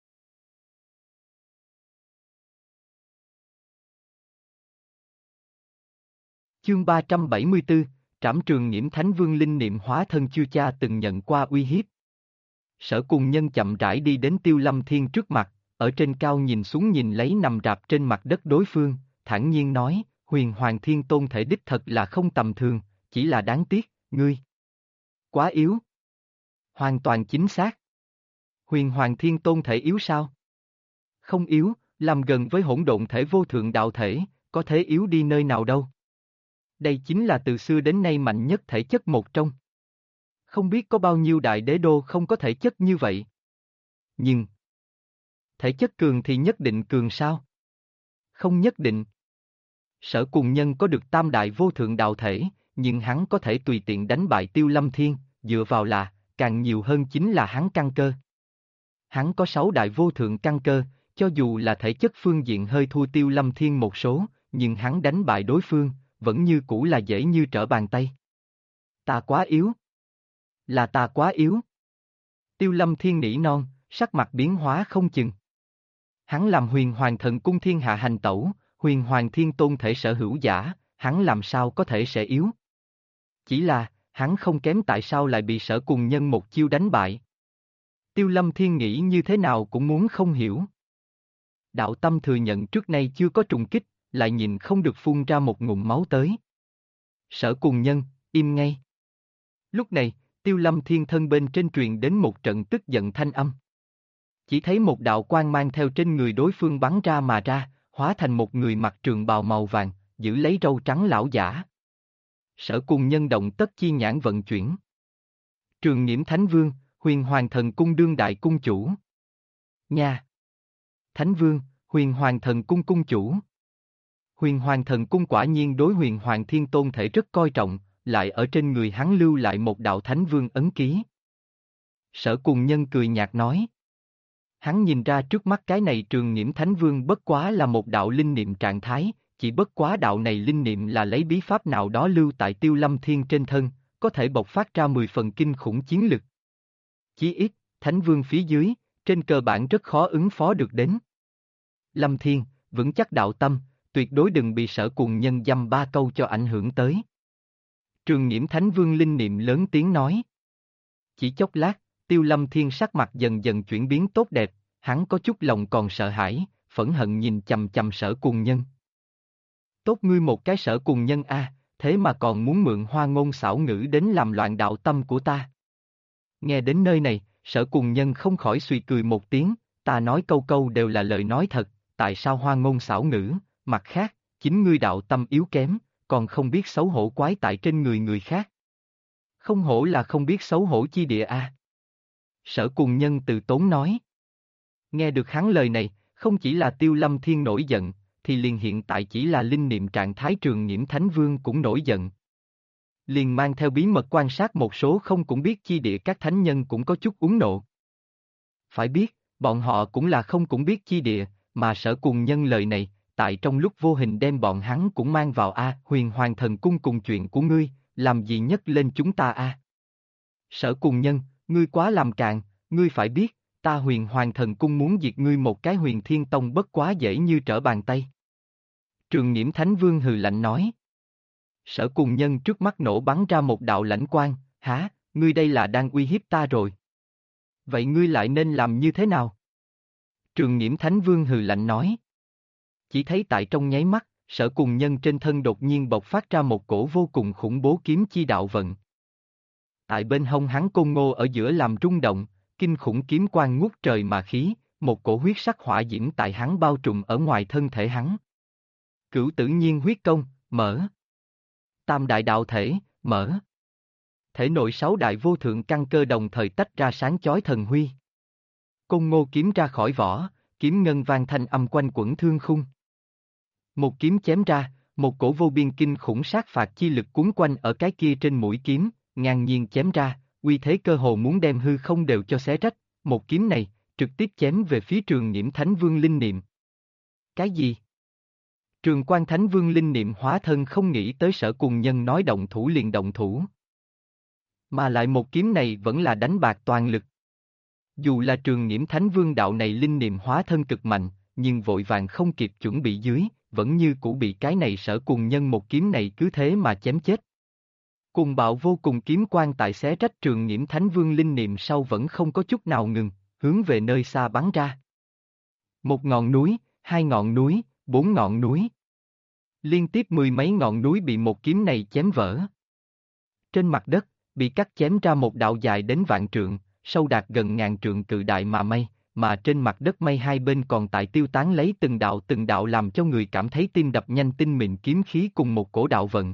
Chương 374, Trảm Trường Nghiễm Thánh Vương linh niệm hóa thân chưa cha từng nhận qua uy hiếp. Sở Cùng Nhân chậm rãi đi đến Tiêu Lâm Thiên trước mặt, ở trên cao nhìn xuống nhìn lấy nằm rạp trên mặt đất đối phương, thản nhiên nói, huyền hoàng thiên tôn thể đích thật là không tầm thường, chỉ là đáng tiếc, ngươi quá yếu. Hoàn toàn chính xác. Huyền hoàng thiên tôn thể yếu sao? Không yếu, làm gần với hỗn độn thể vô thượng đạo thể, có thể yếu đi nơi nào đâu. Đây chính là từ xưa đến nay mạnh nhất thể chất một trong. Không biết có bao nhiêu đại đế đô không có thể chất như vậy. Nhưng, thể chất cường thì nhất định cường sao? Không nhất định. Sở Cùng Nhân có được tam đại vô thượng đạo thể, nhưng hắn có thể tùy tiện đánh bại Tiêu Lâm Thiên, dựa vào là, càng nhiều hơn chính là hắn căn cơ. Hắn có 6 đại vô thượng căn cơ, cho dù là thể chất phương diện hơi thua Tiêu Lâm Thiên một số, nhưng hắn đánh bại đối phương, vẫn như cũ là dễ như trở bàn tay. Ta quá yếu. Là ta quá yếu. Tiêu Lâm Thiên nỉ non, sắc mặt biến hóa không chừng. Hắn làm huyền hoàng thần cung thiên hạ hành tẩu, huyền hoàng thiên tôn thể sở hữu giả, hắn làm sao có thể sẽ yếu. Chỉ là, hắn không kém tại sao lại bị Sở Cùng Nhân một chiêu đánh bại. Tiêu Lâm Thiên nghĩ như thế nào cũng muốn không hiểu. Đạo tâm thừa nhận trước nay chưa có trùng kích, lại nhìn không được phun ra một ngụm máu tới. Sở Cùng Nhân, im ngay. Lúc này, Tiêu Lâm Thiên thân bên trên truyền đến một trận tức giận thanh âm. Chỉ thấy một đạo quang mang theo trên người đối phương bắn ra mà ra, hóa thành một người mặc trường bào màu vàng, giữ lấy râu trắng lão giả. Sở Cùng Nhân động tất chi nhãn vận chuyển. Trường Nghiễm Thánh Vương, huyền hoàng thần cung đương đại cung chủ. Nha! Thánh Vương, huyền hoàng thần cung cung chủ. Huyền hoàng thần cung quả nhiên đối huyền hoàng thiên tôn thể rất coi trọng, lại ở trên người hắn lưu lại một đạo thánh vương ấn ký. Sở Cùng Nhân cười nhạt nói. Hắn nhìn ra trước mắt cái này Trường Nghiễm Thánh Vương bất quá là một đạo linh niệm trạng thái, chỉ bất quá đạo này linh niệm là lấy bí pháp nào đó lưu tại Tiêu Lâm Thiên trên thân, có thể bộc phát ra 10 phần kinh khủng chiến lực. Chí ít, Thánh Vương phía dưới, trên cơ bản rất khó ứng phó được đến. Lâm Thiên, vững chắc đạo tâm, tuyệt đối đừng bị Sở Cùng Nhân dăm ba câu cho ảnh hưởng tới. Trường Nghiễm Thánh Vương linh niệm lớn tiếng nói. Chỉ chốc lát, Tiêu Lâm Thiên sắc mặt dần dần chuyển biến tốt đẹp, hắn có chút lòng còn sợ hãi, phẫn hận nhìn chằm chằm Sở Cùng Nhân. Tốt ngươi một cái Sở Cùng Nhân a, thế mà còn muốn mượn hoa ngôn xảo ngữ đến làm loạn đạo tâm của ta. Nghe đến nơi này, Sở Cùng Nhân không khỏi suy cười một tiếng, ta nói câu câu đều là lời nói thật, tại sao hoa ngôn xảo ngữ, mặt khác, chính ngươi đạo tâm yếu kém, còn không biết xấu hổ quái tại trên người người khác. Không hổ là không biết xấu hổ chi địa a. Sở Cùng Nhân từ tốn nói. Nghe được hắn lời này, không chỉ là Tiêu Lâm Thiên nổi giận, thì liền hiện tại chỉ là linh niệm trạng thái Trường Nhiễm Thánh Vương cũng nổi giận. Liền mang theo bí mật quan sát một số không cũng biết chi địa các thánh nhân cũng có chút uống nộ. Phải biết, bọn họ cũng là không cũng biết chi địa, mà Sở Cùng Nhân lời này, tại trong lúc vô hình đem bọn hắn cũng mang vào Huyền Hoàng Thần Cung cùng chuyện của ngươi, làm gì nhấc lên chúng ta Sở Cùng Nhân, ngươi quá làm càn, ngươi phải biết, ta Huyền Hoàng Thần Cung muốn diệt ngươi một cái Huyền Thiên Tông bất quá dễ như trở bàn tay. Trường Nhiễm Thánh Vương hừ lạnh nói. Sở Cùng Nhân trước mắt nổ bắn ra một đạo lãnh quang, hả, ngươi đây là đang uy hiếp ta rồi. Vậy ngươi lại nên làm như thế nào? Trường Nhiễm Thánh Vương hừ lạnh nói. Chỉ thấy tại trong nháy mắt, Sở Cùng Nhân trên thân đột nhiên bộc phát ra một cổ vô cùng khủng bố kiếm chi đạo vận. Tại bên hông hắn côn ngô ở giữa làm rung động, kinh khủng kiếm quang ngút trời mà khí, một cổ huyết sắc hỏa diễm tại hắn bao trùm ở ngoài thân thể hắn. Cửu Tử Nhiên huyết công, mở. Tam đại đạo thể, mở. Thể nội sáu đại vô thượng căn cơ đồng thời tách ra sáng chói thần huy. Côn ngô kiếm ra khỏi vỏ, kiếm ngân vang thanh âm quanh quẩn thương khung. Một kiếm chém ra, một cổ vô biên kinh khủng sát phạt chi lực cuốn quanh ở cái kia trên mũi kiếm, ngang nhiên chém ra, uy thế cơ hồ muốn đem hư không đều cho xé rách, một kiếm này, trực tiếp chém về phía Trường Nhiễm Thánh Vương linh niệm. Cái gì? Trường Quan Thánh Vương linh niệm hóa thân không nghĩ tới Sở Cùng Nhân nói động thủ liền động thủ. Mà lại một kiếm này vẫn là đánh bạc toàn lực. Dù là Trường Nhiễm Thánh Vương đạo này linh niệm hóa thân cực mạnh, nhưng vội vàng không kịp chuẩn bị dưới, vẫn như cũ bị cái này Sở Cùng Nhân một kiếm này cứ thế mà chém chết. Cùng bạo vô cùng kiếm quang tại xé rách Trường Nhiễm Thánh Vương linh niệm sau vẫn không có chút nào ngừng, hướng về nơi xa bắn ra. Một ngọn núi, hai ngọn núi, bốn ngọn núi. Liên tiếp mười mấy ngọn núi bị một kiếm này chém vỡ. Trên mặt đất, bị cắt chém ra một đạo dài đến vạn trượng, sâu đạt gần ngàn trượng cự đại mà trên mặt đất mây hai bên còn tại tiêu tán lấy từng đạo làm cho người cảm thấy tim đập nhanh tinh mịn kiếm khí cùng một cổ đạo vận.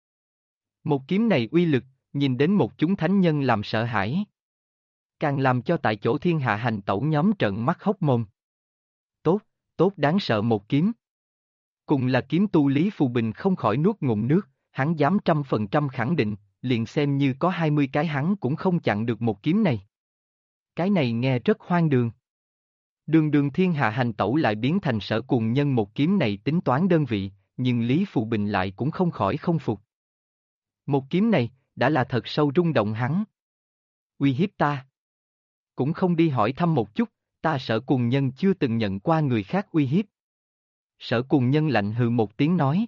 Một kiếm này uy lực, nhìn đến một chúng thánh nhân làm sợ hãi. Càng làm cho tại chỗ thiên hạ hành tẩu nhóm trợn mắt hốc mồm. Tốt, tốt đáng sợ một kiếm. Cùng là kiếm tu Lý Phù Bình không khỏi nuốt ngụm nước, hắn dám 100% khẳng định, liền xem như có 20 cái hắn cũng không chặn được một kiếm này. Cái này nghe rất hoang đường. Đường đường thiên hạ hành tẩu lại biến thành Sở Cùng Nhân một kiếm này tính toán đơn vị, nhưng Lý Phù Bình lại cũng không khỏi không phục. Một kiếm này, đã là thật sâu rung động hắn. Uy hiếp ta. Cũng không đi hỏi thăm một chút, ta Sở Cùng Nhân chưa từng nhận qua người khác uy hiếp. Sở Cùng Nhân lạnh hừ một tiếng nói.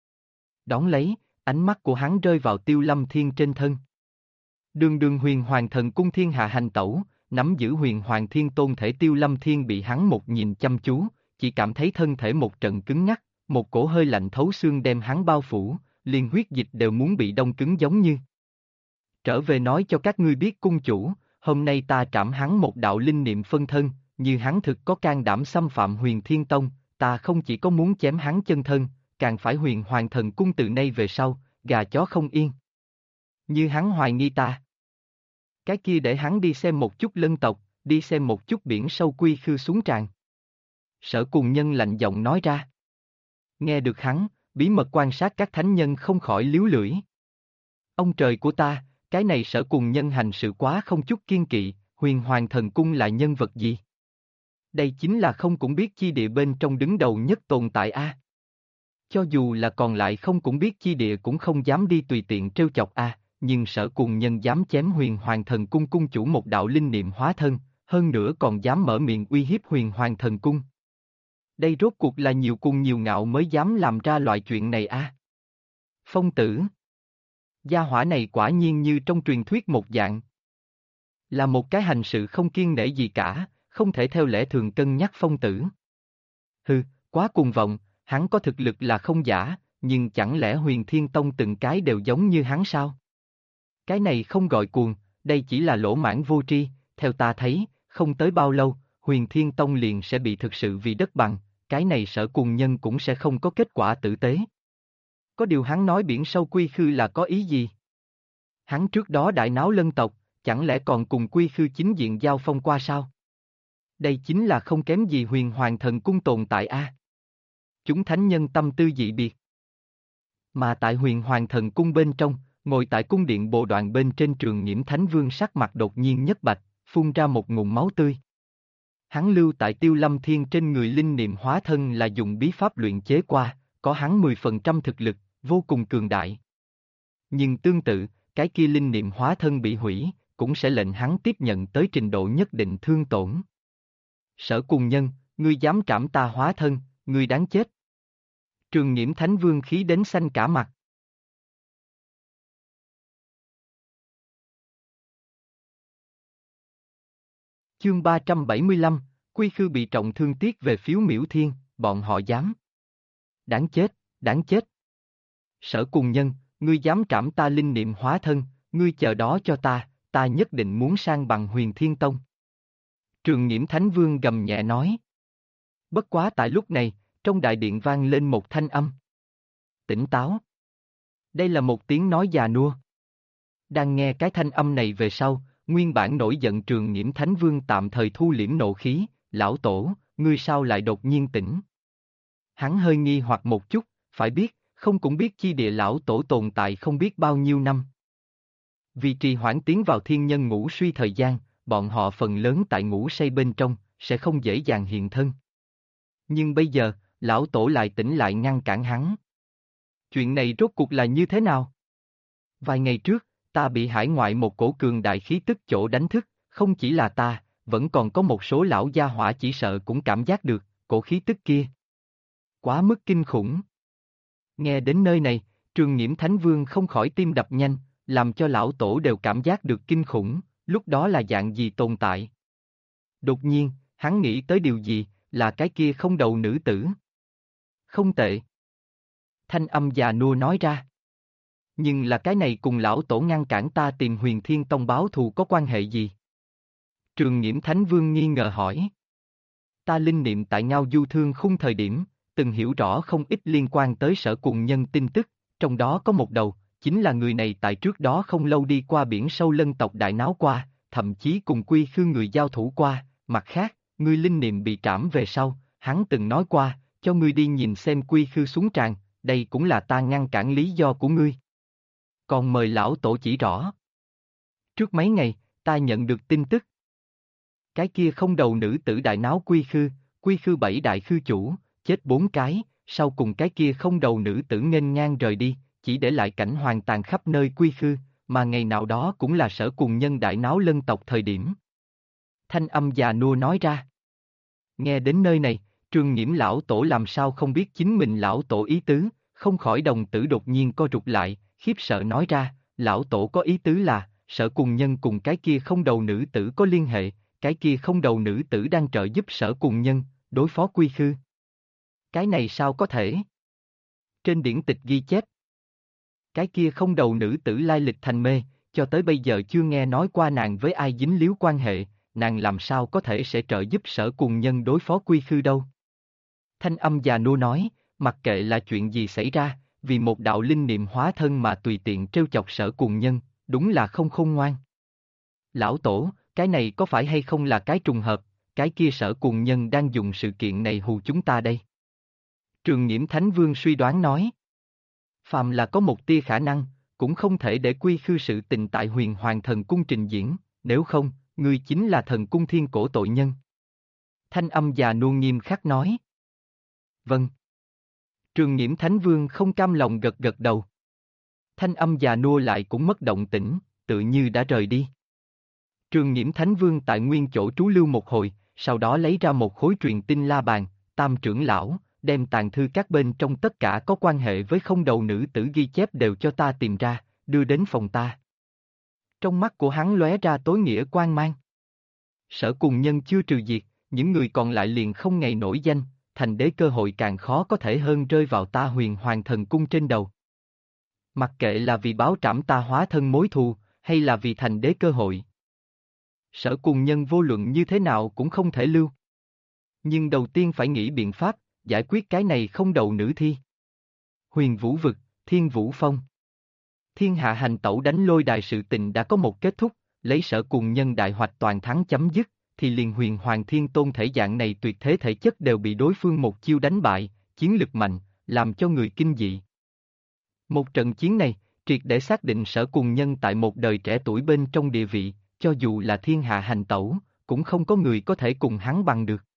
Đón lấy, ánh mắt của hắn rơi vào Tiêu Lâm Thiên trên thân. Đường đường Huyền Hoàng Thần Cung thiên hạ hành tẩu, nắm giữ Huyền Hoàng Thiên Tôn thể Tiêu Lâm Thiên bị hắn một nhìn chăm chú, chỉ cảm thấy thân thể một trận cứng ngắc, một cổ hơi lạnh thấu xương đem hắn bao phủ, liền huyết dịch đều muốn bị đông cứng giống như. Trở về nói cho các ngươi biết cung chủ, hôm nay ta trảm hắn một đạo linh niệm phân thân, như hắn thực có can đảm xâm phạm Huyền Thiên Tông, ta không chỉ có muốn chém hắn chân thân, càng phải Huyền Hoàng Thần Cung từ nay về sau, gà chó không yên. Như hắn hoài nghi ta. Cái kia để hắn đi xem một chút lân tộc, đi xem một chút biển sâu quy khư xuống tràn. Sở Cùng Nhân lạnh giọng nói ra. Nghe được hắn, bí mật quan sát các thánh nhân không khỏi líu lưỡi. Ông trời của ta, cái này Sở Cùng Nhân hành sự quá không chút kiên kỵ, Huyền Hoàng Thần Cung là nhân vật gì? Đây chính là không cũng biết chi địa bên trong đứng đầu nhất tồn tại a. Cho dù là còn lại không cũng biết chi địa cũng không dám đi tùy tiện trêu chọc a, nhưng Sở Cùng Nhân dám chém Huyền Hoàng Thần Cung cung chủ một đạo linh niệm hóa thân, hơn nữa còn dám mở miệng uy hiếp Huyền Hoàng Thần Cung. Đây rốt cuộc là nhiều cùng nhiều ngạo mới dám làm ra loại chuyện này a. Phong Tử. Gia hỏa này quả nhiên như trong truyền thuyết một dạng. Là một cái hành sự không kiêng nể gì cả, không thể theo lẽ thường cân nhắc Phong Tử. Hừ, quá cuồng vọng, hắn có thực lực là không giả, nhưng chẳng lẽ Huyền Thiên Tông từng cái đều giống như hắn sao? Cái này không gọi cuồng, đây chỉ là lỗ mãng vô tri, theo ta thấy, không tới bao lâu, Huyền Thiên Tông liền sẽ bị thực sự vì đất bằng, cái này Sở Cùng Nhân cũng sẽ không có kết quả tử tế. Có điều hắn nói biển sâu quy khư là có ý gì? Hắn trước đó đại náo lân tộc, chẳng lẽ còn cùng quy khư chính diện giao phong qua sao? Đây chính là không kém gì Huyền Hoàng Thần Cung tồn tại a. Chúng thánh nhân tâm tư dị biệt. Mà tại Huyền Hoàng Thần Cung bên trong, ngồi tại cung điện bộ đoạn bên trên Trường Nhiễm Thánh Vương sắc mặt đột nhiên nhất bạch, phun ra một ngụm máu tươi. Hắn lưu tại Tiêu Lâm Thiên trên người linh niệm hóa thân là dùng bí pháp luyện chế qua, có hắn 10% thực lực, vô cùng cường đại. Nhưng tương tự, cái kia linh niệm hóa thân bị hủy, cũng sẽ lệnh hắn tiếp nhận tới trình độ nhất định thương tổn. Sở Cùng Nhân, ngươi dám trảm ta hóa thân, ngươi đáng chết. Trường Nhiễm Thánh Vương khí đến xanh cả mặt. Chương 375, Quy Khư bị trọng thương tiếc về phiếu Miễu Thiên, bọn họ dám. Đáng chết, đáng chết. Sở Cùng Nhân, ngươi dám trảm ta linh niệm hóa thân, ngươi chờ đó cho ta nhất định muốn sang bằng Huyền Thiên Tông. Trường Nhiễm Thánh Vương gầm nhẹ nói. Bất quá tại lúc này, trong đại điện vang lên một thanh âm. Tỉnh táo. Đây là một tiếng nói già nua. Đang nghe cái thanh âm này về sau, nguyên bản nổi giận Trường Nhiễm Thánh Vương tạm thời thu liễm nộ khí, lão tổ, ngươi sao lại đột nhiên tỉnh? Hắn hơi nghi hoặc một chút, phải biết, không cũng biết chi địa lão tổ tồn tại không biết bao nhiêu năm. Vì trì hoãn tiến vào thiên nhân ngủ suy thời gian, bọn họ phần lớn tại ngủ say bên trong, sẽ không dễ dàng hiện thân. Nhưng bây giờ, lão tổ lại tỉnh lại ngăn cản hắn. Chuyện này rốt cuộc là như thế nào? Vài ngày trước, ta bị hải ngoại một cổ cường đại khí tức chỗ đánh thức, không chỉ là ta, vẫn còn có một số lão gia hỏa chỉ sợ cũng cảm giác được, cổ khí tức kia. Quá mức kinh khủng. Nghe đến nơi này, Trường Nhiễm Thánh Vương không khỏi tim đập nhanh, làm cho lão tổ đều cảm giác được kinh khủng, lúc đó là dạng gì tồn tại. Đột nhiên, hắn nghĩ tới điều gì, là cái kia không đầu nữ tử. Không tệ. Thanh âm già nua nói ra. Nhưng là cái này cùng lão tổ ngăn cản ta tìm Huyền Thiên Tông báo thù có quan hệ gì? Trường Nhiễm Thánh Vương nghi ngờ hỏi. Ta linh niệm tại Ngao Du Thương Khung thời điểm, từng hiểu rõ không ít liên quan tới Sở Cùng Nhân tin tức, trong đó có một đầu, chính là người này tại trước đó không lâu đi qua biển sâu lân tộc đại náo qua, thậm chí cùng quy khư người giao thủ qua, mặt khác, ngươi linh niệm bị trảm về sau, hắn từng nói qua, cho ngươi đi nhìn xem quy khư xuống tràn, đây cũng là ta ngăn cản lý do của ngươi. Còn mời lão tổ chỉ rõ. Trước mấy ngày, ta nhận được tin tức. Cái kia không đầu nữ tử đại náo quy khư 7 đại khư chủ, chết 4 cái, sau cùng cái kia không đầu nữ tử nghênh ngang rời đi, chỉ để lại cảnh hoàng tàn khắp nơi quy khư, mà ngày nào đó cũng là Sở Cùng Nhân đại náo lân tộc thời điểm. Thanh âm già nua nói ra. Nghe đến nơi này, Trường Nhiễm lão tổ làm sao không biết chính mình lão tổ ý tứ, không khỏi đồng tử đột nhiên co rụt lại, khiếp sợ nói ra, lão tổ có ý tứ là, Sở Cùng Nhân cùng cái kia không đầu nữ tử có liên hệ, cái kia không đầu nữ tử đang trợ giúp Sở Cùng Nhân, đối phó quy khư. Cái này sao có thể? Trên điển tịch ghi chép. Cái kia không đầu nữ tử lai lịch thành mê, cho tới bây giờ chưa nghe nói qua nàng với ai dính líu quan hệ, nàng làm sao có thể sẽ trợ giúp Sở Cùng Nhân đối phó quy khư đâu. Thanh âm già nua nói, mặc kệ là chuyện gì xảy ra, vì một đạo linh niệm hóa thân mà tùy tiện trêu chọc Sở Cùng Nhân, đúng là không khôn ngoan. Lão tổ, cái này có phải hay không là cái trùng hợp, cái kia Sở Cùng Nhân đang dùng sự kiện này hù chúng ta đây. Trường Nhiễm Thánh Vương suy đoán nói. Phàm là có một tia khả năng, cũng không thể để quy khư sự tình tại Huyền Hoàng Thần Cung trình diễn, nếu không, ngươi chính là thần cung thiên cổ tội nhân. Thanh âm già nua nghiêm khắc nói. Vâng. Trường Nhiễm Thánh Vương không cam lòng gật gật đầu. Thanh âm già nua lại cũng mất động tĩnh, tự như đã rời đi. Trường Nhiễm Thánh Vương tại nguyên chỗ trú lưu một hồi, sau đó lấy ra một khối truyền tin la bàn, Tam trưởng lão, đem tàn thư các bên trong tất cả có quan hệ với không đầu nữ tử ghi chép đều cho ta tìm ra, đưa đến phòng ta. Trong mắt của hắn lóe ra tối nghĩa quang mang. Sở Cùng Nhân chưa trừ diệt, những người còn lại liền không ngày nổi danh, thành đế cơ hội càng khó có thể hơn rơi vào ta Huyền Hoàng Thần Cung trên đầu. Mặc kệ là vì báo trảm ta hóa thân mối thù, hay là vì thành đế cơ hội. Sở Cùng Nhân vô luận như thế nào cũng không thể lưu. Nhưng đầu tiên phải nghĩ biện pháp, giải quyết cái này không đầu nữ thi. Huyền Vũ Vực, Thiên Vũ Phong. Thiên hạ hành tẩu đánh lôi đài sự tình đã có một kết thúc, lấy Sở Cùng Nhân đại hoạch toàn thắng chấm dứt, thì liền Huyền Hoàng Thiên Tôn thể dạng này tuyệt thế thể chất đều bị đối phương một chiêu đánh bại, chiến lực mạnh, làm cho người kinh dị. Một trận chiến này, triệt để xác định Sở Cùng Nhân tại một đời trẻ tuổi bên trong địa vị, cho dù là thiên hạ hành tẩu, cũng không có người có thể cùng hắn bằng được.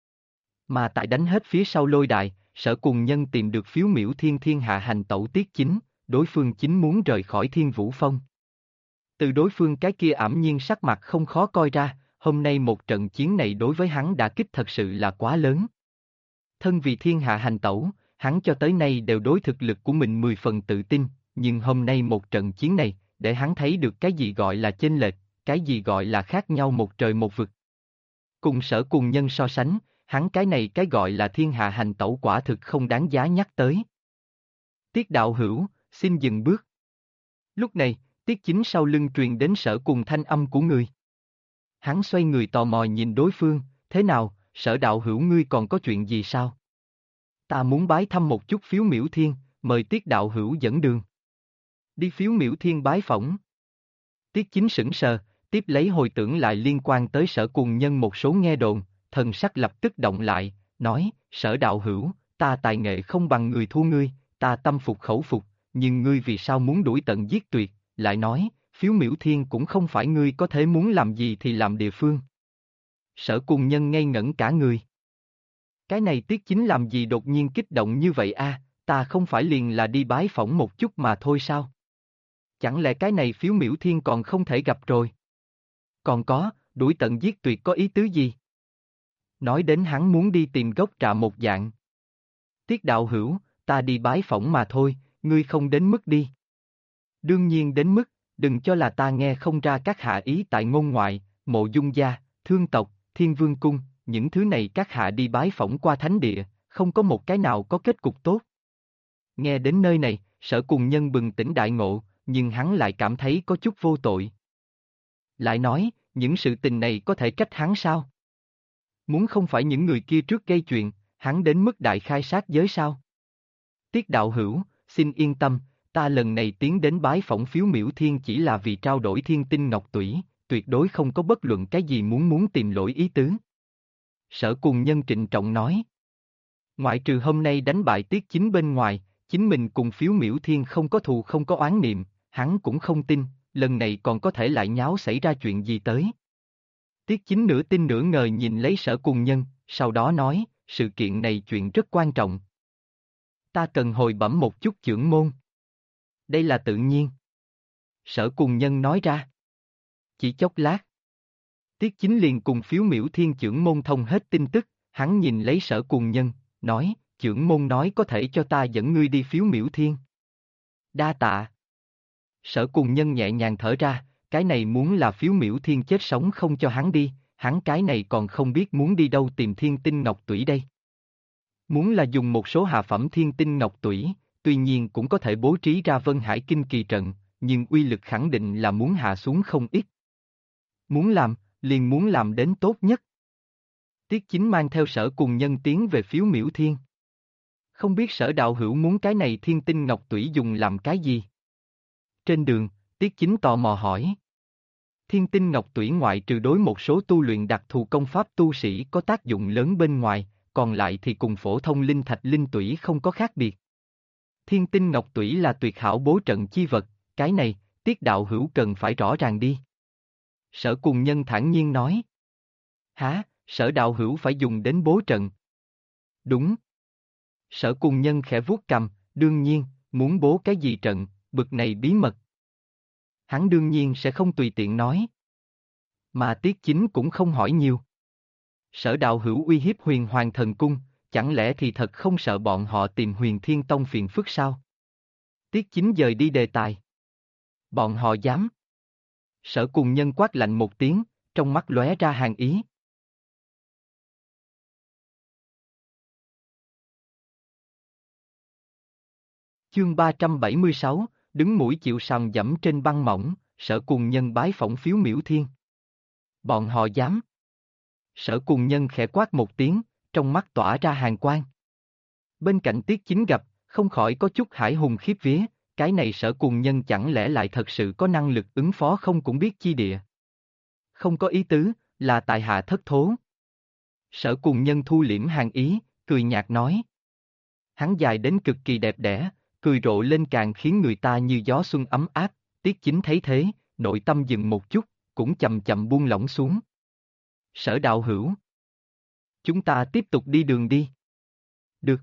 Mà tại đánh hết phía sau lôi đài, Sở Cùng Nhân tìm được phiếu miểu thiên hạ hành tẩu tiết chính, đối phương chính muốn rời khỏi Thiên Vũ Phong. Từ đối phương cái kia ảm nhiên sắc mặt không khó coi ra, hôm nay một trận chiến này đối với hắn đả kích thật sự là quá lớn. Thân vì thiên hạ hành tẩu, hắn cho tới nay đều đối thực lực của mình 10 phần tự tin, nhưng hôm nay một trận chiến này, để hắn thấy được cái gì gọi là chênh lệch, cái gì gọi là khác nhau một trời một vực. Cùng Sở Cùng Nhân so sánh, hắn cái này cái gọi là thiên hạ hành tẩu quả thực không đáng giá nhắc tới. Tiết đạo hữu, xin dừng bước. Lúc này, Tiết Chính sau lưng truyền đến Sở Cùng thanh âm của người. Hắn xoay người tò mò nhìn đối phương, thế nào, Sở đạo hữu ngươi còn có chuyện gì sao? Ta muốn bái thăm một chút phiếu miểu thiên, mời Tiết đạo hữu dẫn đường. Đi phiếu miểu thiên bái phỏng. Tiết Chính sững sờ, tiếp lấy hồi tưởng lại liên quan tới Sở Cùng Nhân một số nghe đồn, thần sắc lập tức động lại, nói, Sở đạo hữu, ta tài nghệ không bằng người thua ngươi, ta tâm phục khẩu phục, nhưng ngươi vì sao muốn đuổi tận giết tuyệt, lại nói, phiếu miểu thiên cũng không phải ngươi có thể muốn làm gì thì làm địa phương. Sở Cùng Nhân ngây ngẩn cả người. Cái này Tiết Chính làm gì đột nhiên kích động như vậy a? Ta không phải liền là đi bái phỏng một chút mà thôi sao? Chẳng lẽ cái này phiếu miểu thiên còn không thể gặp rồi? Còn có, đuổi tận giết tuyệt có ý tứ gì? Nói đến hắn muốn đi tìm gốc trà một dạng. Tiết đạo hữu, ta đi bái phỏng mà thôi, ngươi không đến mức đi. Đương nhiên đến mức, đừng cho là ta nghe không ra các hạ ý tại ngôn ngoại, Mộ Dung gia, Thương tộc, Thiên Vương cung, những thứ này các hạ đi bái phỏng qua thánh địa, không có một cái nào có kết cục tốt. Nghe đến nơi này, Sở Cùng Nhân bừng tỉnh đại ngộ, nhưng hắn lại cảm thấy có chút vô tội. Lại nói, những sự tình này có thể trách hắn sao? Muốn không phải những người kia trước gây chuyện, hắn đến mức đại khai sát giới sao? Tiết đạo hữu, xin yên tâm, ta lần này tiến đến bái phỏng phiếu miểu thiên chỉ là vì trao đổi thiên tinh ngọc tủy, tuyệt đối không có bất luận cái gì muốn tìm lỗi ý tứ. Sở Cùng Nhân trịnh trọng nói. Ngoại trừ hôm nay đánh bại Tiết Chính bên ngoài, chính mình cùng phiếu miểu thiên không có thù không có oán niệm, hắn cũng không tin, lần này còn có thể lại nháo xảy ra chuyện gì tới. Tiết Chính nửa tin nửa ngờ nhìn lấy Sở Cùng Nhân, sau đó nói, sự kiện này chuyện rất quan trọng. Ta cần hồi bẩm một chút chưởng môn. Đây là tự nhiên. Sở Cùng Nhân nói ra. Chỉ chốc lát. Tiết Chính liền cùng phiếu miểu thiên chưởng môn thông hết tin tức, hắn nhìn lấy Sở Cùng Nhân, nói, chưởng môn nói có thể cho ta dẫn ngươi đi phiếu miểu thiên. Đa tạ. Sở Cùng Nhân nhẹ nhàng thở ra, cái này muốn là phiếu miểu thiên chết sống không cho hắn đi, hắn cái này còn không biết muốn đi đâu tìm thiên tinh ngọc tủy đây. Muốn là dùng một số hạ phẩm thiên tinh ngọc tủy, tuy nhiên cũng có thể bố trí ra Vân Hải Kinh Kỳ trận, nhưng uy lực khẳng định là muốn hạ xuống không ít. Muốn làm, liền muốn làm đến tốt nhất. Tiết Chính mang theo Sở Cùng Nhân tiến về phiếu miểu thiên. Không biết Sở đạo hữu muốn cái này thiên tinh ngọc tủy dùng làm cái gì? Trên đường, Tiết Chính tò mò hỏi. Thiên tinh ngọc tủy ngoại trừ đối một số tu luyện đặc thù công pháp tu sĩ có tác dụng lớn bên ngoài, còn lại thì cùng phổ thông linh thạch linh tủy không có khác biệt. Thiên tinh ngọc tủy là tuyệt hảo bố trận chi vật, cái này, Tiết đạo hữu cần phải rõ ràng đi. Sở Cùng Nhân thản nhiên nói. Hả, Sở đạo hữu phải dùng đến bố trận. Đúng. Sở Cùng Nhân khẽ vuốt cằm, đương nhiên, muốn bố cái gì trận, bực này bí mật. Hắn đương nhiên sẽ không tùy tiện nói. Mà Tiết Chính cũng không hỏi nhiều. Sở đạo hữu uy hiếp Huyền Hoàng Thần Cung, chẳng lẽ thì thật không sợ bọn họ tìm Huyền Thiên Tông phiền phức sao? Tiết Chính dời đi đề tài. Bọn họ dám. Sở Cùng Nhân quát lạnh một tiếng, trong mắt lóe ra hàn ý. Chương 376, đứng mũi chịu sào dẫm trên băng mỏng, Sở Cùng Nhân bái phỏng Phiếu Miểu Thiên. Bọn họ dám. Sở Cùng Nhân khẽ quát một tiếng, trong mắt tỏa ra hàn quang. Bên cạnh Tiết Chính gặp, không khỏi có chút hải hùng khiếp vía, cái này Sở Cùng Nhân chẳng lẽ lại thật sự có năng lực ứng phó không cũng biết chi địa. Không có ý tứ, là tại hạ thất thố. Sở Cùng Nhân thu liễm hàn ý, cười nhạt nói. Hắn dài đến cực kỳ đẹp đẽ, cười rộ lên càng khiến người ta như gió xuân ấm áp, Tiết Chính thấy thế, nội tâm dừng một chút, cũng chậm chậm buông lỏng xuống. Sở đạo hữu. Chúng ta tiếp tục đi đường đi. Được.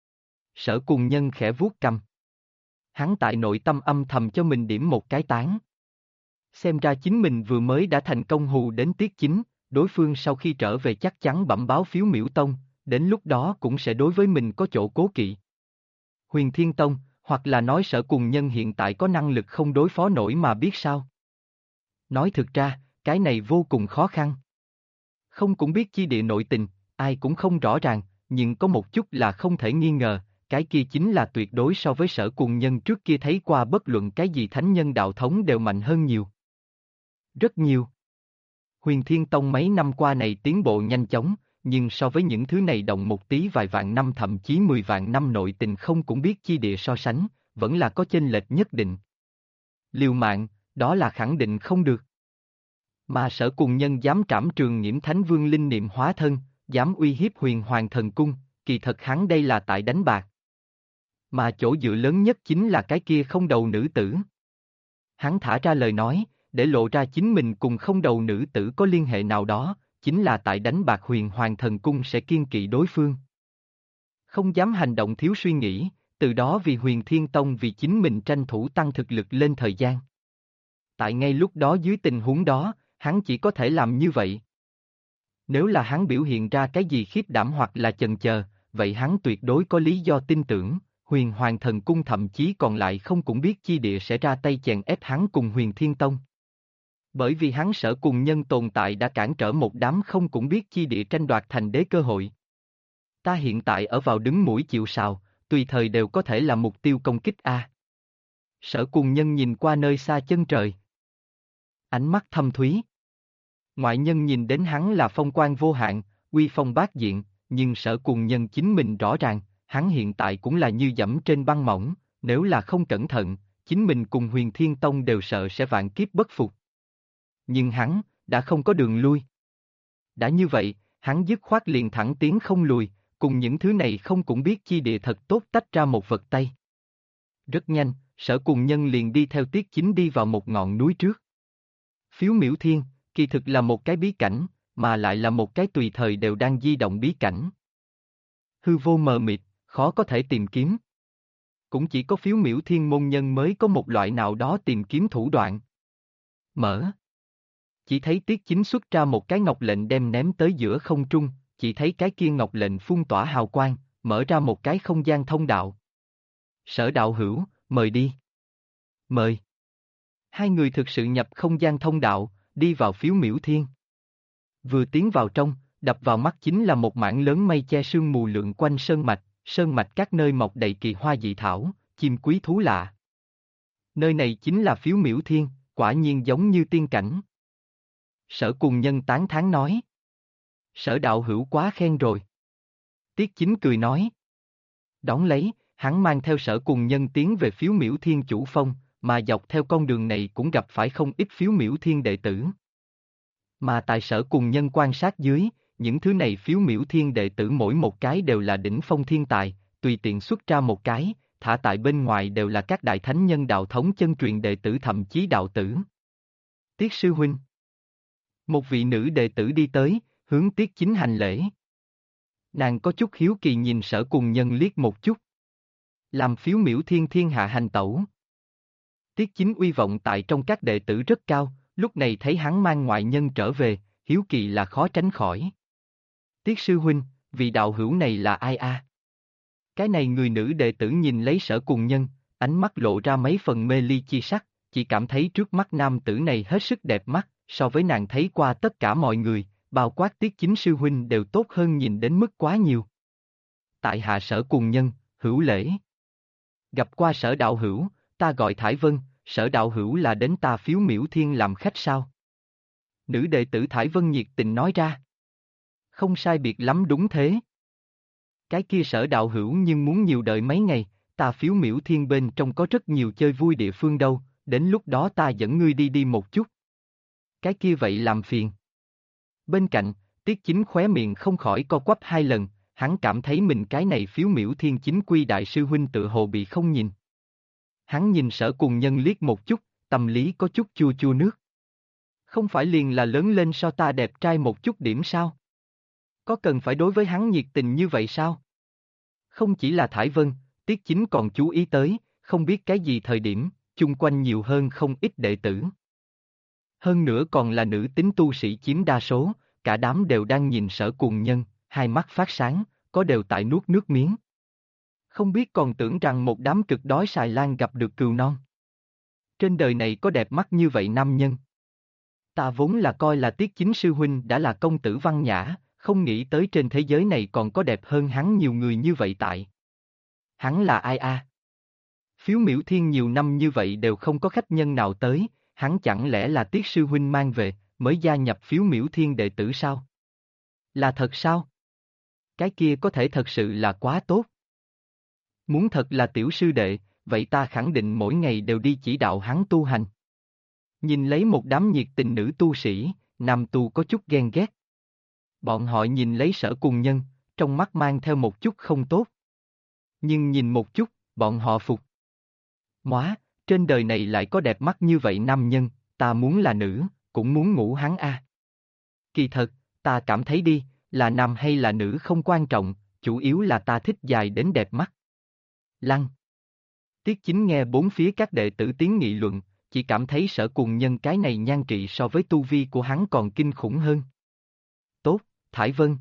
Sở Cùng Nhân khẽ vuốt cằm. Hắn tại nội tâm âm thầm cho mình điểm một cái tán. Xem ra chính mình vừa mới đã thành công hù đến Tiết Chính, đối phương sau khi trở về chắc chắn bẩm báo Phiếu Miểu Tông, đến lúc đó cũng sẽ đối với mình có chỗ cố kỵ. Huyền Thiên Tông, hoặc là nói Sở Cùng Nhân hiện tại có năng lực không đối phó nổi mà biết sao. Nói thực ra, cái này vô cùng khó khăn. Không cũng biết chi địa nội tình, ai cũng không rõ ràng, nhưng có một chút là không thể nghi ngờ, cái kia chính là tuyệt đối so với Sở Cùng Nhân trước kia thấy qua bất luận cái gì thánh nhân đạo thống đều mạnh hơn nhiều. Rất nhiều. Huyền Thiên Tông mấy năm qua này tiến bộ nhanh chóng, nhưng so với những thứ này động một tí vài vạn năm thậm chí 10 vạn năm nội tình không cũng biết chi địa so sánh, vẫn là có chênh lệch nhất định. Liều mạng, đó là khẳng định không được. Mà Sở Cùng Nhân dám trảm Trường Nghiễm Thánh Vương linh niệm hóa thân, dám uy hiếp Huyền Hoàng Thần Cung, kỳ thật hắn đây là tại đánh bạc. Mà chỗ dựa lớn nhất chính là cái kia không đầu nữ tử. Hắn thả ra lời nói, để lộ ra chính mình cùng không đầu nữ tử có liên hệ nào đó, chính là tại đánh bạc Huyền Hoàng Thần Cung sẽ kiên kỵ đối phương. Không dám hành động thiếu suy nghĩ, từ đó vì Huyền Thiên Tông vì chính mình tranh thủ tăng thực lực lên thời gian. Tại ngay lúc đó dưới tình huống đó, hắn chỉ có thể làm như vậy. Nếu là hắn biểu hiện ra cái gì khiếp đảm hoặc là chần chờ, vậy hắn tuyệt đối có lý do tin tưởng, Huyền Hoàng Thần Cung thậm chí còn lại không cũng biết chi địa sẽ ra tay chèn ép hắn cùng Huyền Thiên Tông. Bởi vì hắn Sở Cùng Nhân tồn tại đã cản trở một đám không cũng biết chi địa tranh đoạt thành đế cơ hội. Ta hiện tại ở vào đứng mũi chịu sào, tùy thời đều có thể là mục tiêu công kích a. Sở Cùng Nhân nhìn qua nơi xa chân trời. Ánh mắt thâm thúy. Ngoại nhân nhìn đến hắn là phong quang vô hạn, uy phong bát diện, nhưng Sở Cùng Nhân chính mình rõ ràng, hắn hiện tại cũng là như dẫm trên băng mỏng, nếu là không cẩn thận, chính mình cùng Huyền Thiên Tông đều sợ sẽ vạn kiếp bất phục. Nhưng hắn, đã không có đường lui. Đã như vậy, hắn dứt khoát liền thẳng tiến không lùi, cùng những thứ này không cũng biết chi địa thật tốt tách ra một vật tay. Rất nhanh, Sở Cùng Nhân liền đi theo Tiết Chính đi vào một ngọn núi trước. Phiếu Miểu Thiên, kỳ thực là một cái bí cảnh, mà lại là một cái tùy thời đều đang di động bí cảnh. Hư vô mờ mịt, khó có thể tìm kiếm. Cũng chỉ có Phiếu Miểu Thiên môn nhân mới có một loại nào đó tìm kiếm thủ đoạn. Mở. Chỉ thấy Tiết Chính xuất ra một cái ngọc lệnh đem ném tới giữa không trung, chỉ thấy cái kia ngọc lệnh phun tỏa hào quang, mở ra một cái không gian thông đạo. Sở đạo hữu, mời đi. Mời. Hai người thực sự nhập không gian thông đạo, đi vào Phiếu Miểu Thiên. Vừa tiến vào trong, đập vào mắt chính là một mảng lớn mây che sương mù lượn quanh sơn mạch các nơi mọc đầy kỳ hoa dị thảo, chim quý thú lạ. Nơi này chính là Phiếu Miểu Thiên, quả nhiên giống như tiên cảnh. Sở Cùng Nhân tán thán nói. Sở đạo hữu quá khen rồi. Tiết Chính cười nói. Đón lấy, hắn mang theo Sở Cùng Nhân tiến về Phiếu Miểu Thiên chủ phong, mà dọc theo con đường này cũng gặp phải không ít Phiếu Miểu Thiên đệ tử. Mà tại Sở Cùng Nhân quan sát dưới, những thứ này Phiếu Miểu Thiên đệ tử mỗi một cái đều là đỉnh phong thiên tài, tùy tiện xuất ra một cái, thả tại bên ngoài đều là các đại thánh nhân đạo thống chân truyền đệ tử thậm chí đạo tử. Tiết sư huynh. Một vị nữ đệ tử đi tới, hướng Tiết Chính hành lễ. Nàng có chút hiếu kỳ nhìn Sở Cùng Nhân liếc một chút. Làm Phiếu Miểu Thiên thiên hạ hành tẩu. Tiết Chính uy vọng tại trong các đệ tử rất cao, lúc này thấy hắn mang ngoại nhân trở về, hiếu kỳ là khó tránh khỏi. Tiết sư huynh, vị đạo hữu này là ai a? Cái này người nữ đệ tử nhìn lấy Sở Cùng Nhân, ánh mắt lộ ra mấy phần mê ly chi sắc, chỉ cảm thấy trước mắt nam tử này hết sức đẹp mắt, so với nàng thấy qua tất cả mọi người, bao quát Tiết Chính sư huynh đều tốt hơn nhìn đến mức quá nhiều. Tại hạ Sở Cùng Nhân, hữu lễ. Gặp qua Sở đạo hữu, ta gọi Thải Vân, Sở đạo hữu là đến ta Phiếu Miểu Thiên làm khách sao? Nữ đệ tử Thải Vân nhiệt tình nói ra. Không sai biệt lắm đúng thế. Cái kia Sở đạo hữu nhưng muốn nhiều đợi mấy ngày, ta Phiếu Miểu Thiên bên trong có rất nhiều chơi vui địa phương đâu, đến lúc đó ta dẫn ngươi đi đi một chút. Cái kia vậy làm phiền. Bên cạnh, Tiết Chính khóe miệng không khỏi co quắp 2 lần, hắn cảm thấy mình cái này Phiếu Miểu Thiên chính quy đại sư huynh tự hồ bị không nhìn. Hắn nhìn Sở Cùng Nhân liếc một chút, tâm lý có chút chua chua nước. Không phải liền là lớn lên so ta đẹp trai một chút điểm sao? Có cần phải đối với hắn nhiệt tình như vậy sao? Không chỉ là Thải Vân, Tiết Chính còn chú ý tới, không biết cái gì thời điểm, chung quanh nhiều hơn không ít đệ tử. Hơn nữa còn là nữ tính tu sĩ chiếm đa số, cả đám đều đang nhìn Sở Cùng Nhân, hai mắt phát sáng, có đều tại nuốt nước miếng. Không biết còn tưởng rằng một đám cực đói xài lang gặp được cừu non. Trên đời này có đẹp mắt như vậy nam nhân. Ta vốn là coi là Tiết Chính sư huynh đã là công tử văn nhã, không nghĩ tới trên thế giới này còn có đẹp hơn hắn nhiều người như vậy tại. Hắn là ai a? Phiếu Miểu Thiên nhiều năm như vậy đều không có khách nhân nào tới, hắn chẳng lẽ là Tiết sư huynh mang về, mới gia nhập Phiếu Miểu Thiên đệ tử sao? Là thật sao? Cái kia có thể thật sự là quá tốt. Muốn thật là tiểu sư đệ, vậy ta khẳng định mỗi ngày đều đi chỉ đạo hắn tu hành. Nhìn lấy một đám nhiệt tình nữ tu sĩ, nam tu có chút ghen ghét. Bọn họ nhìn lấy Sở Cùng Nhân, trong mắt mang theo một chút không tốt. Nhưng nhìn một chút, bọn họ phục. Móa, trên đời này lại có đẹp mắt như vậy nam nhân, ta muốn là nữ, cũng muốn ngủ hắn a. Kỳ thật, ta cảm thấy đi, là nam hay là nữ không quan trọng, chủ yếu là ta thích dài đến đẹp mắt. Lăng. Tiết Chính nghe bốn phía các đệ tử tiếng nghị luận, chỉ cảm thấy Sở Cùng Nhân cái này nhan trị so với tu vi của hắn còn kinh khủng hơn. Tốt, Thải Vân.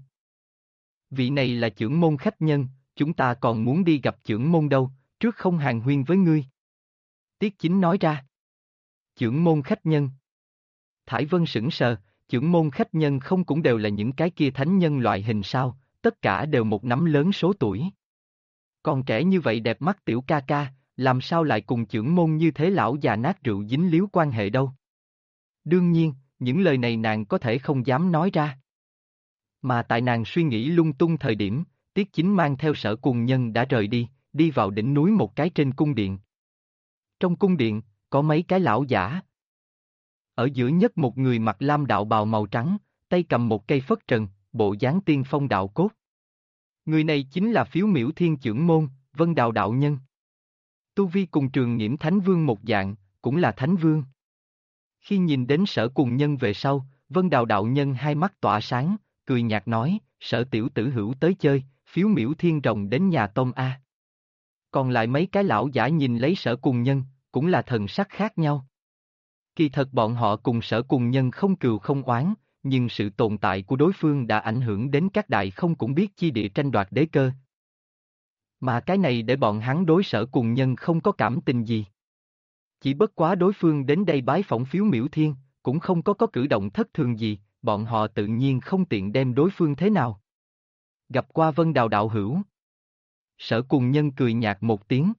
Vị này là chưởng môn khách nhân, chúng ta còn muốn đi gặp chưởng môn đâu, trước không hàn huyên với ngươi. Tiết Chính nói ra. Chưởng môn khách nhân. Thải Vân sững sờ, chưởng môn khách nhân không cũng đều là những cái kia thánh nhân loại hình sao, tất cả đều một nắm lớn số tuổi. Còn trẻ như vậy đẹp mắt tiểu ca ca, làm sao lại cùng chưởng môn như thế lão già nát rượu dính líu quan hệ đâu. Đương nhiên, những lời này nàng có thể không dám nói ra. Mà tại nàng suy nghĩ lung tung thời điểm, Tiết Chính mang theo Sở Cùng Nhân đã rời đi, đi vào đỉnh núi một cái trên cung điện. Trong cung điện, có mấy cái lão giả. Ở giữa nhất một người mặc lam đạo bào màu trắng, tay cầm một cây phất trần, bộ dáng tiên phong đạo cốt. Người này chính là Phiếu Miểu Thiên chưởng môn, Vân Đào đạo nhân. Tu vi cùng Trường Nghiễm Thánh Vương một dạng, cũng là Thánh Vương. Khi nhìn đến Sở Cùng Nhân về sau, Vân Đào đạo nhân hai mắt tỏa sáng, cười nhạt nói, Sở tiểu tử hữu tới chơi, Phiếu Miểu Thiên rồng đến nhà tôm a. Còn lại mấy cái lão giả nhìn lấy Sở Cùng Nhân, cũng là thần sắc khác nhau. Kỳ thật bọn họ cùng Sở Cùng Nhân không cừu không oán, nhưng sự tồn tại của đối phương đã ảnh hưởng đến các đại không cũng biết chi địa tranh đoạt đế cơ. Mà cái này để bọn hắn đối Sở Cùng Nhân không có cảm tình gì. Chỉ bất quá đối phương đến đây bái phỏng Phiếu Miểu Thiên, cũng không có cử động thất thường gì, bọn họ tự nhiên không tiện đem đối phương thế nào. Gặp qua Vân Đào đạo hữu. Sở Cùng Nhân cười nhạt một tiếng.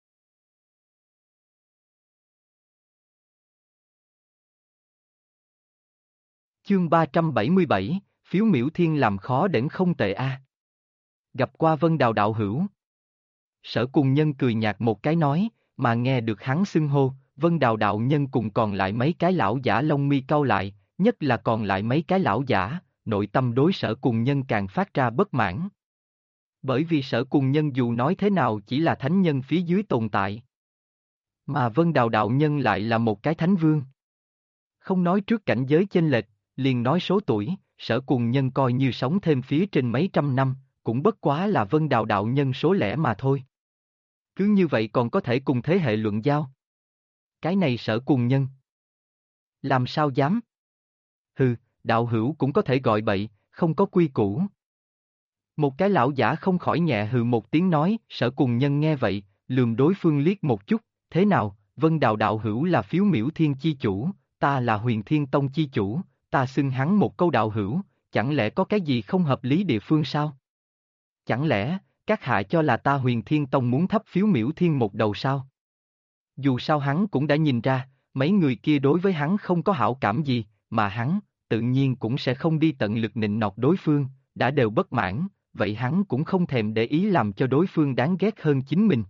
Chương 377, Phiếu Miểu Thiên làm khó đến không tệ a. Gặp qua Vân Đào đạo hữu. Sở Cùng Nhân cười nhạt một cái nói, mà nghe được hắn xưng hô, Vân Đào đạo nhân cùng còn lại mấy cái lão giả lông mi cau lại, nhất là còn lại mấy cái lão giả, nội tâm đối Sở Cùng Nhân càng phát ra bất mãn. Bởi vì Sở Cùng Nhân dù nói thế nào chỉ là thánh nhân phía dưới tồn tại. Mà Vân Đào đạo nhân lại là một cái thánh vương. Không nói trước cảnh giới chênh lệch, liền nói số tuổi, Sở Cùng Nhân coi như sống thêm phía trên mấy trăm năm, cũng bất quá là Vân Đào đạo nhân số lẻ mà thôi. Cứ như vậy còn có thể cùng thế hệ luận giao. Cái này Sở Cùng Nhân. Làm sao dám? Hừ, đạo hữu cũng có thể gọi bậy, không có quy củ. Một cái lão giả không khỏi nhẹ hừ một tiếng nói, Sở Cùng Nhân nghe vậy, lườm đối phương liếc một chút, thế nào, Vân Đào đạo hữu là Phiếu Miểu Thiên chi chủ, ta là Huyền Thiên Tông chi chủ, ta xưng hắn một câu đạo hữu, chẳng lẽ có cái gì không hợp lý địa phương sao? Chẳng lẽ, Các hạ cho là ta Huyền Thiên Tông muốn thắp phiếu miễu thiên một đầu sao? Dù sao hắn cũng đã nhìn ra, mấy người kia đối với hắn không có hảo cảm gì, mà hắn, tự nhiên cũng sẽ không đi tận lực nịnh nọt đối phương, đã đều bất mãn, vậy hắn cũng không thèm để ý làm cho đối phương đáng ghét hơn chính mình.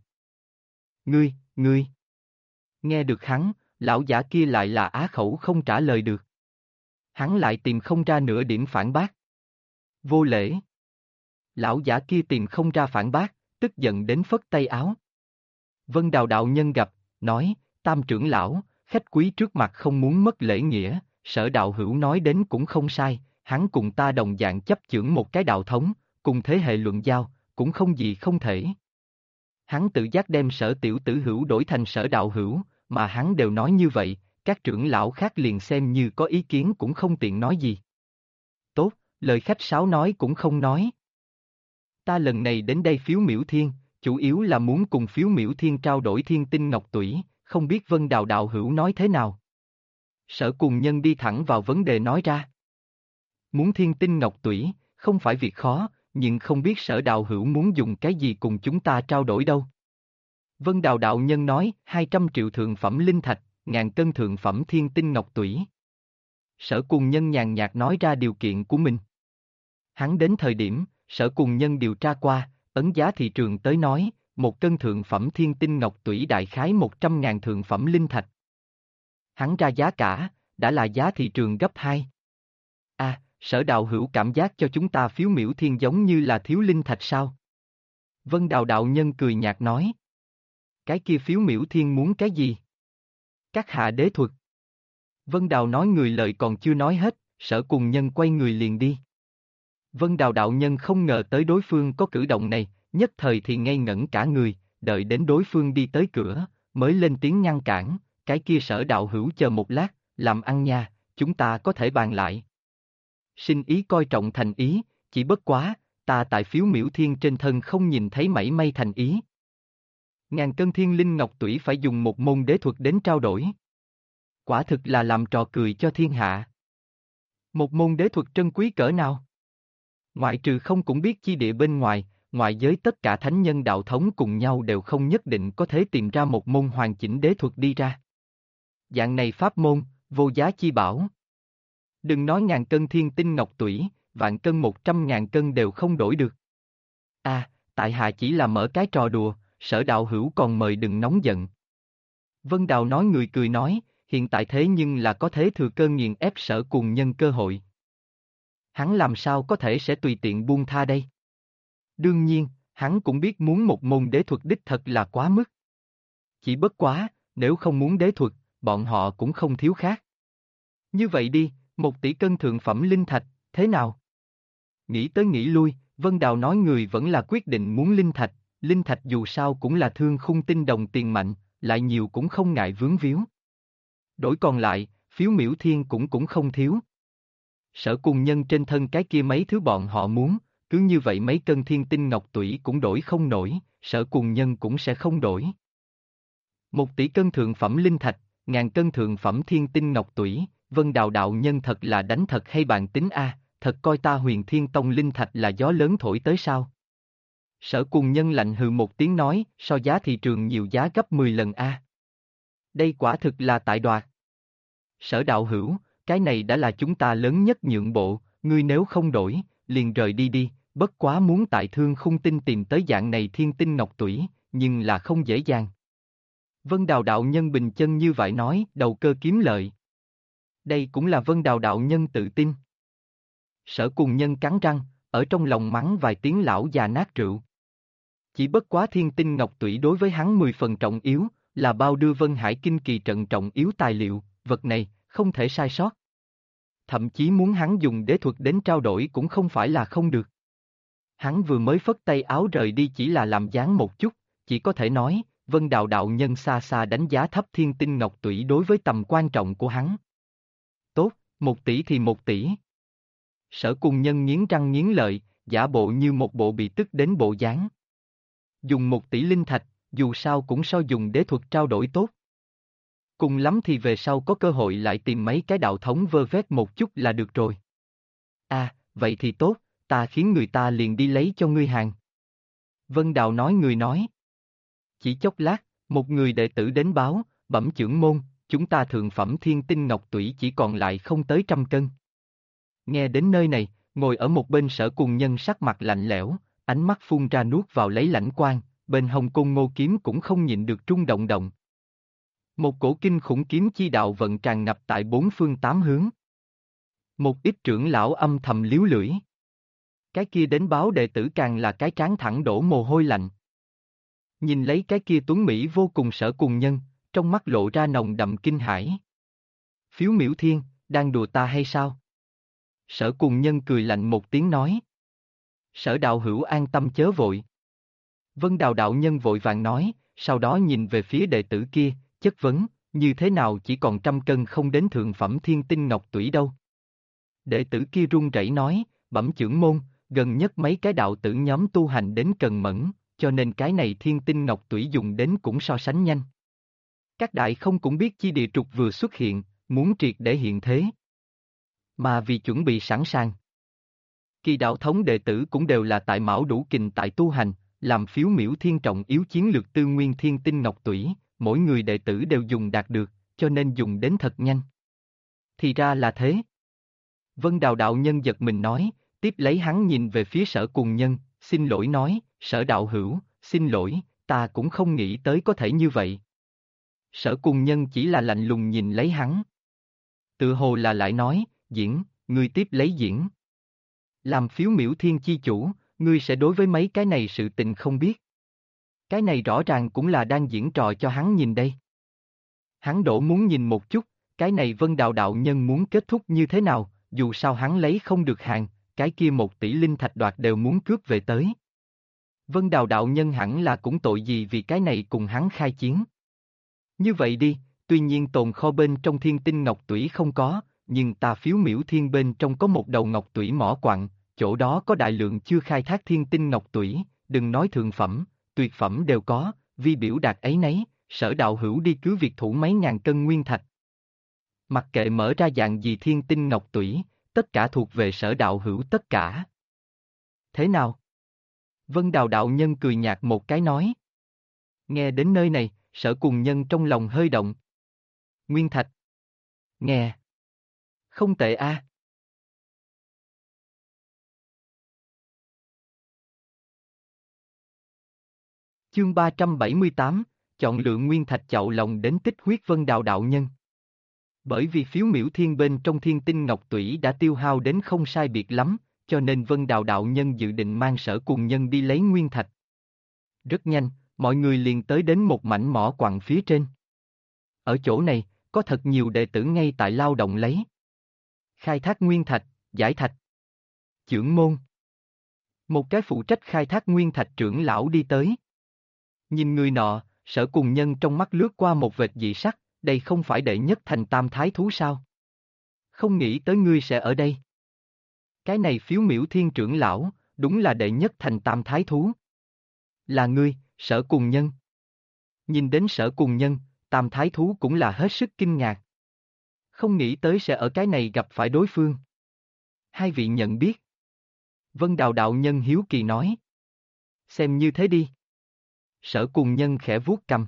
Ngươi. Nghe được hắn, lão giả kia lại là á khẩu không trả lời được. Hắn lại tìm không ra nửa điểm phản bác. Vô lễ. Lão giả kia tìm không ra phản bác, tức giận đến phất tay áo. Vân Đào đạo nhân gặp, nói, Tam trưởng lão, khách quý trước mặt không muốn mất lễ nghĩa, Sở đạo hữu nói đến cũng không sai, hắn cùng ta đồng dạng chấp chưởng một cái đạo thống, cùng thế hệ luận giao, cũng không gì không thể. Hắn tự giác đem Sở tiểu tử hữu đổi thành Sở đạo hữu, mà hắn đều nói như vậy, các trưởng lão khác liền xem như có ý kiến cũng không tiện nói gì. Tốt, lời khách sáo nói cũng không nói. Ta lần này đến đây phiếu miễu thiên, chủ yếu là muốn cùng phiếu miễu thiên trao đổi thiên tinh ngọc tủy, không biết Vân Đào đạo hữu nói thế nào. Sở cùng nhân đi thẳng vào vấn đề nói ra. Muốn thiên tinh ngọc tủy, không phải việc khó, nhưng không biết Sở đạo hữu muốn dùng cái gì cùng chúng ta trao đổi đâu. Vân Đào đạo nhân nói, 200 triệu thượng phẩm linh thạch, 1000 cân thượng phẩm thiên tinh ngọc tủy. Sở cùng nhân nhàn nhạt nói ra điều kiện của mình. Hắn đến thời điểm, Sở cùng nhân điều tra qua, ấn giá thị trường tới nói, 1 cân thượng phẩm thiên tinh ngọc tủy đại khái 100.000 thượng phẩm linh thạch. Hắn ra giá cả, đã là giá thị trường gấp 2. Sở đạo hữu cảm giác cho chúng ta phiếu miễu thiên giống như là thiếu linh thạch sao? Vân Đào đạo nhân cười nhạt nói. Cái kia phiếu miễu thiên muốn cái gì? Các hạ đế thuật. Vân Đào nói người lời còn chưa nói hết, Sở cùng nhân quay người liền đi. Vân Đào đạo nhân không ngờ tới đối phương có cử động này, nhất thời thì ngây ngẩn cả người, đợi đến đối phương đi tới cửa, mới lên tiếng ngăn cản, cái kia Sở đạo hữu chờ một lát, làm ăn nha, chúng ta có thể bàn lại. Sinh ý coi trọng thành ý, chỉ bất quá, ta tại phiếu miễu thiên trên thân không nhìn thấy mảy may thành ý. 1000 cân thiên linh ngọc tủy phải dùng một môn đế thuật đến trao đổi. Quả thực là làm trò cười cho thiên hạ. Một môn đế thuật trân quý cỡ nào? Ngoại trừ không cũng biết chi địa bên ngoài, ngoại giới tất cả thánh nhân đạo thống cùng nhau đều không nhất định có thể tìm ra một môn hoàn chỉnh đế thuật đi ra. Dạng này pháp môn, vô giá chi bảo. Đừng nói 1000 cân thiên tinh ngọc tủy, vạn cân 100.000 cân đều không đổi được. Tại hạ chỉ là mở cái trò đùa, Sở đạo hữu còn mời đừng nóng giận. Vân Đào nói người cười nói, hiện tại thế nhưng là có thế thừa cơ nghiền ép Sở cùng nhân cơ hội. Hắn làm sao có thể sẽ tùy tiện buông tha đây? Đương nhiên, hắn cũng biết muốn một môn đế thuật đích thật là quá mức. Chỉ bất quá, nếu không muốn đế thuật, bọn họ cũng không thiếu khác. Như vậy đi, 1 tỷ cân thượng phẩm linh thạch, thế nào? Nghĩ tới nghĩ lui, Vân Đào nói người vẫn là quyết định muốn linh thạch dù sao cũng là thương khung tinh đồng tiền mạnh, lại nhiều cũng không ngại vướng víu. Đổi còn lại, phiếu miễu thiên cũng không thiếu. Sở cùng nhân trên thân cái kia mấy thứ bọn họ muốn, cứ như vậy mấy cân thiên tinh ngọc tủy cũng đổi không nổi, Sở cùng nhân cũng sẽ không đổi. 1 tỷ cân thượng phẩm linh thạch, 1000 cân thượng phẩm thiên tinh ngọc tủy, Vân Đào đạo nhân thật là đánh thật hay bàn tính thật coi ta Huyền Thiên Tông linh thạch là gió lớn thổi tới sao? Sở cùng nhân lạnh hừ một tiếng nói, so giá thị trường nhiều giá gấp 10 lần Đây quả thực là tại đoạt. Sở đạo hữu, cái này đã là chúng ta lớn nhất nhượng bộ, ngươi nếu không đổi, liền rời đi đi, bất quá muốn tại thương khung tinh tìm tới dạng này thiên tinh ngọc tủy, nhưng là không dễ dàng. Vân Đào đạo nhân bình chân như vậy nói, đầu cơ kiếm lợi. Đây cũng là Vân Đào đạo nhân tự tin. Sở cùng nhân cắn răng, ở trong lòng mắng vài tiếng lão già nát rượu. Chỉ bất quá thiên tinh ngọc tủy đối với hắn 10 phần trọng yếu, là bao đưa Vân Hải Kinh Kỳ trận trọng yếu tài liệu, vật này, không thể sai sót. Thậm chí muốn hắn dùng đế thuật đến trao đổi cũng không phải là không được. Hắn vừa mới phất tay áo rời đi chỉ là làm dáng một chút, chỉ có thể nói, Vân Đào đạo nhân xa xa đánh giá thấp thiên tinh ngọc tủy đối với tầm quan trọng của hắn. Tốt, 1 tỷ thì 1 tỷ. Sở cùng nhân nghiến răng nghiến lợi, giả bộ như một bộ bị tức đến bộ dáng. Dùng 1 tỷ linh thạch, dù sao cũng so dùng đế thuật trao đổi tốt. Cùng lắm thì về sau có cơ hội lại tìm mấy cái đạo thống vơ vét một chút là được rồi. Vậy thì tốt, ta khiến người ta liền đi lấy cho ngươi hàng. Vân Đào nói người nói. Chỉ chốc lát, một người đệ tử đến báo, bẩm chưởng môn, chúng ta thượng phẩm thiên tinh ngọc tủy chỉ còn lại không tới 100 cân. Nghe đến nơi này, ngồi ở một bên Sở Cùng Nhân sắc mặt lạnh lẽo, ánh mắt phun ra nuốt vào lấy lãnh quang, bên hông côn ngô kiếm cũng không nhịn được rung động động. Một cổ kinh khủng kiếm chi đạo vận tràn ngập tại bốn phương tám hướng. Một ít trưởng lão âm thầm líu lưỡi. Cái kia đến báo đệ tử càng là cái trán thẳng đổ mồ hôi lạnh. Nhìn lấy cái kia tuấn Mỹ vô cùng Sở Cùng Nhân, trong mắt lộ ra nồng đậm kinh hãi. Phiếu Miểu Thiên, đang đùa ta hay sao? Sở Cùng Nhân cười lạnh một tiếng nói. Sở đạo hữu an tâm chớ vội. Vân Đào đạo nhân vội vàng nói, sau đó nhìn về phía đệ tử kia, chất vấn, như thế nào chỉ còn 100 cân không đến thượng phẩm thiên tinh ngọc tủy đâu. Đệ tử kia run rẩy nói, bẩm chưởng môn, gần nhất mấy cái đạo tử nhóm tu hành đến cần mẫn, cho nên cái này thiên tinh ngọc tủy dùng đến cũng so sánh nhanh. Các đại không cũng biết chi địa trục vừa xuất hiện, muốn triệt để hiện thế. Mà vì chuẩn bị sẵn sàng. Kỳ đạo thống đệ tử cũng đều là tại mão đủ kình tại tu hành, làm Phiếu Miểu Thiên trọng yếu chiến lược tư nguyên thiên tinh ngọc tủy, mỗi người đệ tử đều dùng đạt được, cho nên dùng đến thật nhanh. Thì ra là thế. Vân Đào đạo nhân giật mình nói, tiếp lấy hắn nhìn về phía Sở Cùng Nhân, xin lỗi nói, Sở đạo hữu, xin lỗi, ta cũng không nghĩ tới có thể như vậy. Sở Cùng Nhân chỉ là lạnh lùng nhìn lấy hắn. Tự hồ là lại nói, diễn, ngươi tiếp lấy diễn. Làm Phiếu Miểu Thiên chi chủ, ngươi sẽ đối với mấy cái này sự tình không biết. Cái này rõ ràng cũng là đang diễn trò cho hắn nhìn đây. Hắn đổ muốn nhìn một chút, cái này Vân Đào đạo nhân muốn kết thúc như thế nào, dù sao hắn lấy không được hàng, cái kia 1 tỷ linh thạch đoạt đều muốn cướp về tới. Vân Đào đạo nhân hẳn là cũng tội gì vì cái này cùng hắn khai chiến. Như vậy đi, tuy nhiên tồn kho bên trong thiên tinh ngọc tủy không có, nhưng ta Phiếu Miểu Thiên bên trong có một đầu ngọc tủy mỏ quặng, chỗ đó có đại lượng chưa khai thác thiên tinh ngọc tủy, đừng nói thượng phẩm, tuyệt phẩm đều có, vì biểu đạt ấy nấy, Sở đạo hữu đi cứ việc thủ mấy ngàn cân nguyên thạch. Mặc kệ mở ra dạng gì thiên tinh ngọc tủy, tất cả thuộc về Sở đạo hữu tất cả. Thế nào? Vân Đào đạo nhân cười nhạt một cái nói. Nghe đến nơi này, Sở Cùng Nhân trong lòng hơi động. Nguyên thạch. Nghe. Không tệ a. Chương 378, chọn lựa nguyên thạch chậu lòng đến tích huyết Vân Đào đạo nhân. Bởi vì Phiếu Miểu Thiên bên trong thiên tinh ngọc tủy đã tiêu hao đến không sai biệt lắm, cho nên Vân Đào đạo nhân dự định mang Sở Cùng Nhân đi lấy nguyên thạch. Rất nhanh, mọi người liền tới đến một mảnh mỏ quặng phía trên. Ở chỗ này, có thật nhiều đệ tử ngay tại lao động lấy. Khai thác nguyên thạch, giải thạch. Chưởng môn. Một cái phụ trách khai thác nguyên thạch trưởng lão đi tới. Nhìn người nọ, Sở Cùng Nhân trong mắt lướt qua một vệt dị sắc, đây không phải đệ nhất thành tam thái thú sao? Không nghĩ tới ngươi sẽ ở đây. Cái này Phiếu Miểu Thiên trưởng lão, đúng là đệ nhất thành tam thái thú. Là ngươi, Sở Cùng Nhân. Nhìn đến Sở Cùng Nhân, tam thái thú cũng là hết sức kinh ngạc. Không nghĩ tới sẽ ở cái này gặp phải đối phương. Hai vị nhận biết. Vân Đào đạo nhân hiếu kỳ nói. Xem như thế đi. Sở Cùng Nhân khẽ vuốt cằm.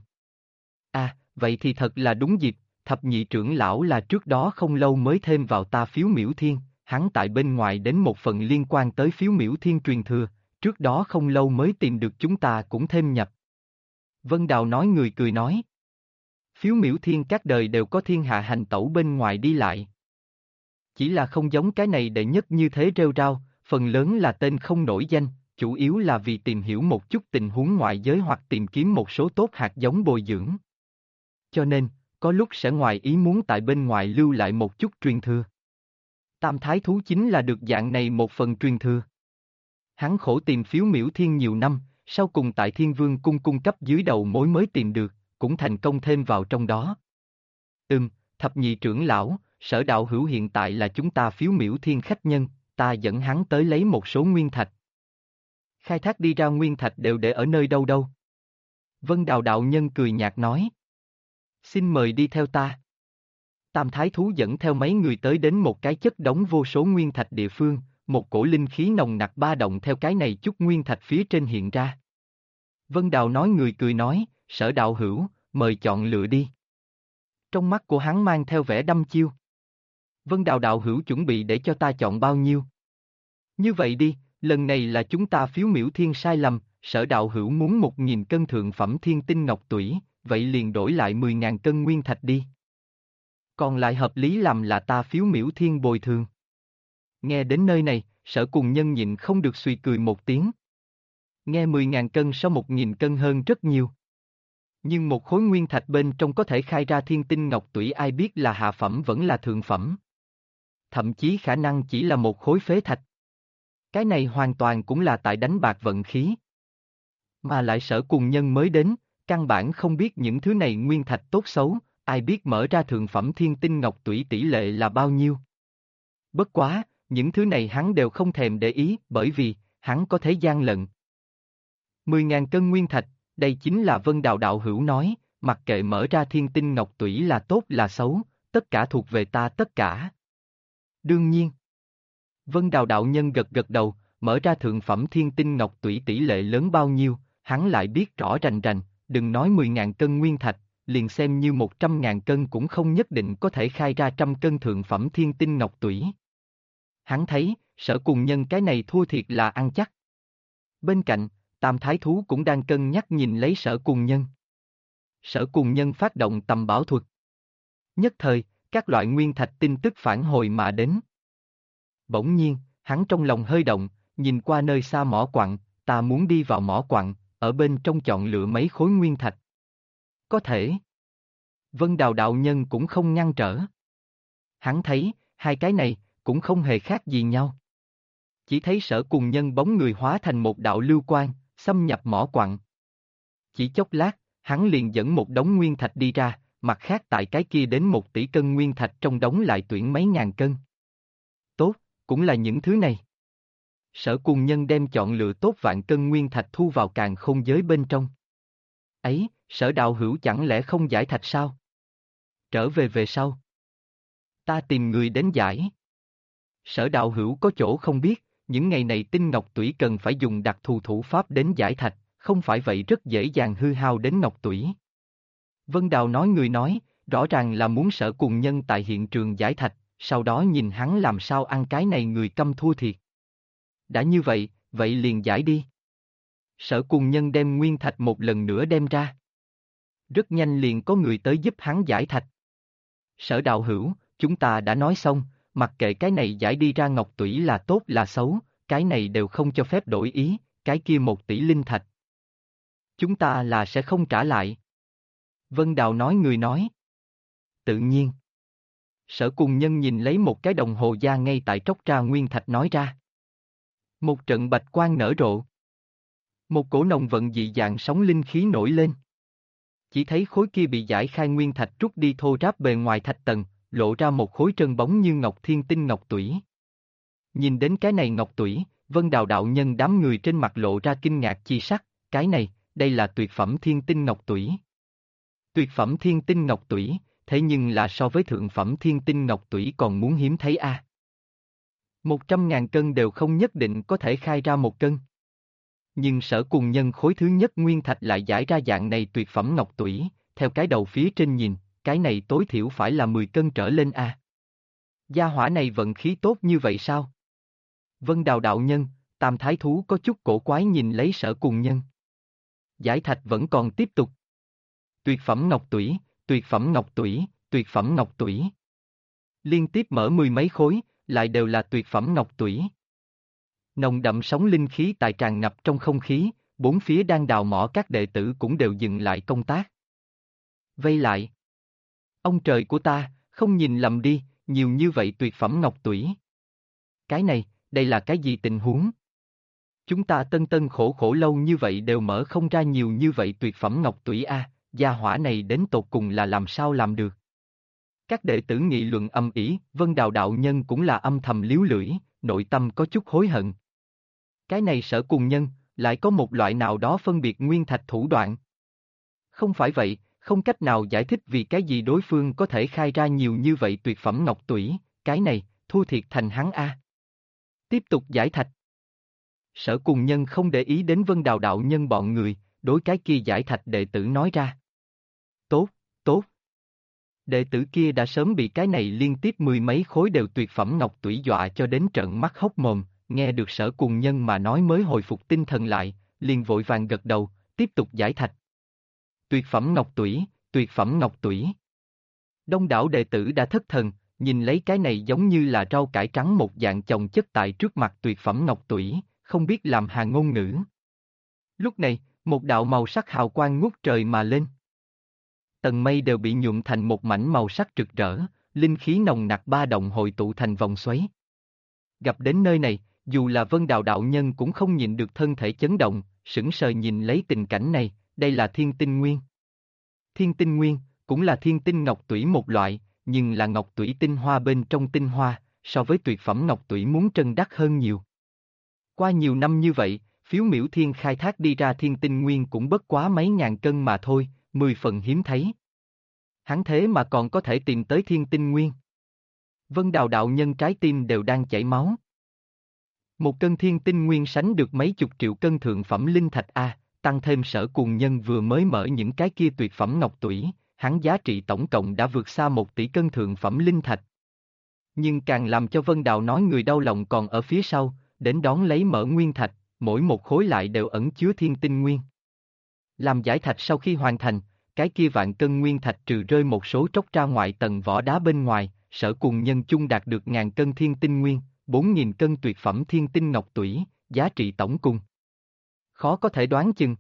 À, vậy thì thật là đúng dịp, thập nhị trưởng lão là trước đó không lâu mới thêm vào ta Phiếu Miểu Thiên, hắn tại bên ngoài đến một phần liên quan tới Phiếu Miểu Thiên truyền thừa, trước đó không lâu mới tìm được chúng ta cũng thêm nhập. Vân Đào nói người cười nói. Phiếu Miểu Thiên các đời đều có thiên hạ hành tẩu bên ngoài đi lại. Chỉ là không giống cái này đệ nhất như thế rêu rao, phần lớn là tên không nổi danh, chủ yếu là vì tìm hiểu một chút tình huống ngoại giới hoặc tìm kiếm một số tốt hạt giống bồi dưỡng. Cho nên, có lúc sẽ ngoài ý muốn tại bên ngoài lưu lại một chút truyền thừa. Tam thái thú chính là được dạng này một phần truyền thừa. Hắn khổ tìm Phiếu Miểu Thiên nhiều năm, sau cùng tại Thiên Vương cung cung cấp dưới đầu mối mới tìm được, cũng thành công thêm vào trong đó. Thập nhị trưởng lão, Sở đạo hữu hiện tại là chúng ta Phiếu Miểu Thiên khách nhân, ta dẫn hắn tới lấy một số nguyên thạch. Khai thác đi ra nguyên thạch đều để ở nơi đâu đâu? Vân Đào đạo nhân cười nhạt nói. Xin mời đi theo ta. Tam thái thú dẫn theo mấy người tới đến một cái chất đống vô số nguyên thạch địa phương, một cổ linh khí nồng nặc ba động theo cái này chút nguyên thạch phía trên hiện ra. Vân Đào nói người cười nói, Sở đạo hữu, mời chọn lựa đi. Trong mắt của hắn mang theo vẻ đăm chiêu. Vân Đào đạo hữu chuẩn bị để cho ta chọn bao nhiêu? Như vậy đi, lần này là chúng ta phiếu miểu thiên sai lầm, Sở đạo hữu muốn 1.000 cân thượng phẩm thiên tinh ngọc tủy, vậy liền đổi lại 10.000 cân nguyên thạch đi. Còn lại hợp lý làm là ta phiếu miểu thiên bồi thường. Nghe đến nơi này, Sở cùng nhân nhịn không được suy cười một tiếng. Nghe 10.000 cân so 1.000 cân hơn rất nhiều. Nhưng một khối nguyên thạch bên trong có thể khai ra thiên tinh ngọc tủy, ai biết là hạ phẩm vẫn là thượng phẩm. Thậm chí khả năng chỉ là một khối phế thạch. Cái này hoàn toàn cũng là tại đánh bạc vận khí. Mà lại Sở cùng nhân mới đến, căn bản không biết những thứ này nguyên thạch tốt xấu, ai biết mở ra thượng phẩm thiên tinh ngọc tủy tỷ lệ là bao nhiêu. Bất quá, những thứ này hắn đều không thèm để ý, bởi vì, hắn có thể gian lận. 10.000 cân nguyên thạch, đây chính là Vân Đào đạo hữu nói, mặc kệ mở ra thiên tinh ngọc tủy là tốt là xấu, tất cả thuộc về ta tất cả. Đương nhiên. Vân Đào đạo nhân gật gật đầu, mở ra thượng phẩm thiên tinh ngọc tủy tỷ lệ lớn bao nhiêu, hắn lại biết rõ rành rành, đừng nói 10.000 cân nguyên thạch, liền xem như 100.000 cân cũng không nhất định có thể khai ra 100 cân thượng phẩm thiên tinh ngọc tủy. Hắn thấy, Sở cùng nhân cái này thua thiệt là ăn chắc. Bên cạnh, Tam Thái Thú cũng đang cân nhắc nhìn lấy Sở cùng nhân. Sở cùng nhân phát động tầm bảo thuật. Nhất thời, các loại nguyên thạch tin tức phản hồi mà đến. Bỗng nhiên, hắn trong lòng hơi động, nhìn qua nơi xa mỏ quặng, ta muốn đi vào mỏ quặng, ở bên trong chọn lựa mấy khối nguyên thạch. Có thể. Vân Đào đạo nhân cũng không ngăn trở. Hắn thấy, hai cái này, cũng không hề khác gì nhau. Chỉ thấy Sở cùng nhân bóng người hóa thành một đạo lưu quang, xâm nhập mỏ quặng. Chỉ chốc lát, hắn liền dẫn một đống nguyên thạch đi ra, mặt khác tại cái kia đến 1 tỷ cân nguyên thạch trong đống lại tuyển mấy ngàn cân. Tốt, cũng là những thứ này. Sở cùng nhân đem chọn lựa tốt vạn cân nguyên thạch thu vào càn khôn giới bên trong. Ấy, Sở đạo hữu chẳng lẽ không giải thạch sao? Trở về sau. Ta tìm người đến giải. Sở đạo hữu có chỗ không biết, những ngày này tinh ngọc tủy cần phải dùng đặc thù thủ pháp đến giải thạch, không phải vậy rất dễ dàng hư hao đến ngọc tủy. Vân Đào nói người nói, rõ ràng là muốn Sở cùng nhân tại hiện trường giải thạch, sau đó nhìn hắn làm sao ăn cái này người câm thua thiệt. Đã như vậy, vậy liền giải đi. Sở cùng nhân đem nguyên thạch một lần nữa đem ra. Rất nhanh liền có người tới giúp hắn giải thạch. Sở đạo hữu, chúng ta đã nói xong, mặc kệ cái này giải đi ra ngọc tủy là tốt là xấu, cái này đều không cho phép đổi ý, cái kia 1 tỷ linh thạch. Chúng ta là sẽ không trả lại. Vân Đào nói người nói. Tự nhiên. Sở cùng nhân nhìn lấy một cái đồng hồ da ngay tại tróc ra nguyên thạch nói ra. Một trận bạch quang nở rộ. Một cổ nồng vận dị dạng sóng linh khí nổi lên. Chỉ thấy khối kia bị giải khai nguyên thạch rút đi thô ráp bề ngoài thạch tầng, lộ ra một khối trơn bóng như ngọc thiên tinh ngọc tủy. Nhìn đến cái này ngọc tủy, Vân Đào đạo nhân đám người trên mặt lộ ra kinh ngạc chi sắc, cái này, đây là tuyệt phẩm thiên tinh ngọc tủy. Tuyệt phẩm thiên tinh ngọc tủy, thế nhưng là so với thượng phẩm thiên tinh ngọc tủy còn muốn hiếm thấy a. 100.000 cân đều không nhất định có thể khai ra 1 cân. Nhưng Sở cùng nhân khối thứ nhất nguyên thạch lại giải ra dạng này tuyệt phẩm ngọc tủy, theo cái đầu phía trên nhìn, cái này tối thiểu phải là 10 cân trở lên a. Gia hỏa này vận khí tốt như vậy sao? Vân Đào đạo nhân, Tam Thái Thú có chút cổ quái nhìn lấy Sở cùng nhân. Giải thạch vẫn còn tiếp tục. Tuyệt phẩm ngọc tủy, tuyệt phẩm ngọc tủy, tuyệt phẩm ngọc tủy. Liên tiếp mở 10 mấy khối, lại đều là tuyệt phẩm ngọc tủy. Nồng đậm sóng linh khí tại tràn ngập trong không khí, bốn phía đang đào mỏ các đệ tử cũng đều dừng lại công tác. Vây lại. Ông trời của ta, không nhìn lầm đi, nhiều như vậy tuyệt phẩm ngọc tủy. Cái này, đây là cái gì tình huống? Chúng ta tân tân khổ khổ lâu như vậy đều mở không ra nhiều như vậy tuyệt phẩm ngọc tủy a, gia hỏa này đến tột cùng là làm sao làm được? Các đệ tử nghị luận âm ỉ, Vân Đào đạo nhân cũng là âm thầm líu lưỡi, nội tâm có chút hối hận. Cái này Sở cùng nhân, lại có một loại nào đó phân biệt nguyên thạch thủ đoạn. Không phải vậy, không cách nào giải thích vì cái gì đối phương có thể khai ra nhiều như vậy tuyệt phẩm ngọc tủy, cái này, thua thiệt thành hắn a. Tiếp tục giải thạch. Sở cùng nhân không để ý đến Vân Đào đạo nhân bọn người, đối cái kia giải thạch đệ tử nói ra. Tốt, tốt. Đệ tử kia đã sớm bị cái này liên tiếp mười mấy khối đều tuyệt phẩm ngọc tủy dọa cho đến trợn mắt hốc mồm, nghe được Sở Cùng Nhân mà nói mới hồi phục tinh thần lại, liền vội vàng gật đầu, tiếp tục giải thạch. Tuyệt phẩm ngọc tủy, tuyệt phẩm ngọc tủy. Đông đảo đệ tử đã thất thần, nhìn lấy cái này giống như là rau cải trắng một dạng chồng chất tại trước mặt tuyệt phẩm ngọc tủy, không biết làm hàng ngôn ngữ. Lúc này, một đạo màu sắc hào quang ngút trời mà lên. Tầng mây đều bị nhuộm thành một mảnh màu sắc rực rỡ, linh khí nồng nặc ba động hội tụ thành vòng xoáy. Gặp đến nơi này, dù là Vân Đào đạo nhân cũng không nhịn được thân thể chấn động, sững sờ nhìn lấy tình cảnh này, đây là thiên tinh nguyên. Thiên tinh nguyên, cũng là thiên tinh ngọc tủy một loại, nhưng là ngọc tủy tinh hoa bên trong tinh hoa, so với tuyệt phẩm ngọc tủy muốn trân đắt hơn nhiều. Qua nhiều năm như vậy, phiếu miểu thiên khai thác đi ra thiên tinh nguyên cũng bất quá mấy ngàn cân mà thôi, 10 phần hiếm thấy. Hắn thế mà còn có thể tìm tới thiên tinh nguyên. Vân Đào đạo nhân trái tim đều đang chảy máu. Một cân thiên tinh nguyên sánh được mấy chục triệu cân thượng phẩm linh thạch A, tăng thêm Sở Cùng Nhân vừa mới mở những cái kia tuyệt phẩm ngọc tủy, hắn giá trị tổng cộng đã vượt xa 1 tỷ cân thượng phẩm linh thạch. Nhưng càng làm cho Vân Đào nói người đau lòng còn ở phía sau, đến đón lấy mở nguyên thạch, mỗi một khối lại đều ẩn chứa thiên tinh nguyên. Làm giải thạch sau khi hoàn thành, cái kia vạn cân nguyên thạch trừ rơi một số tróc ra ngoại tầng vỏ đá bên ngoài, Sở Cùng Nhân chung đạt được 1000 cân thiên tinh nguyên, 4000 cân tuyệt phẩm thiên tinh ngọc tủy, giá trị tổng cùng. Khó có thể đoán chừng.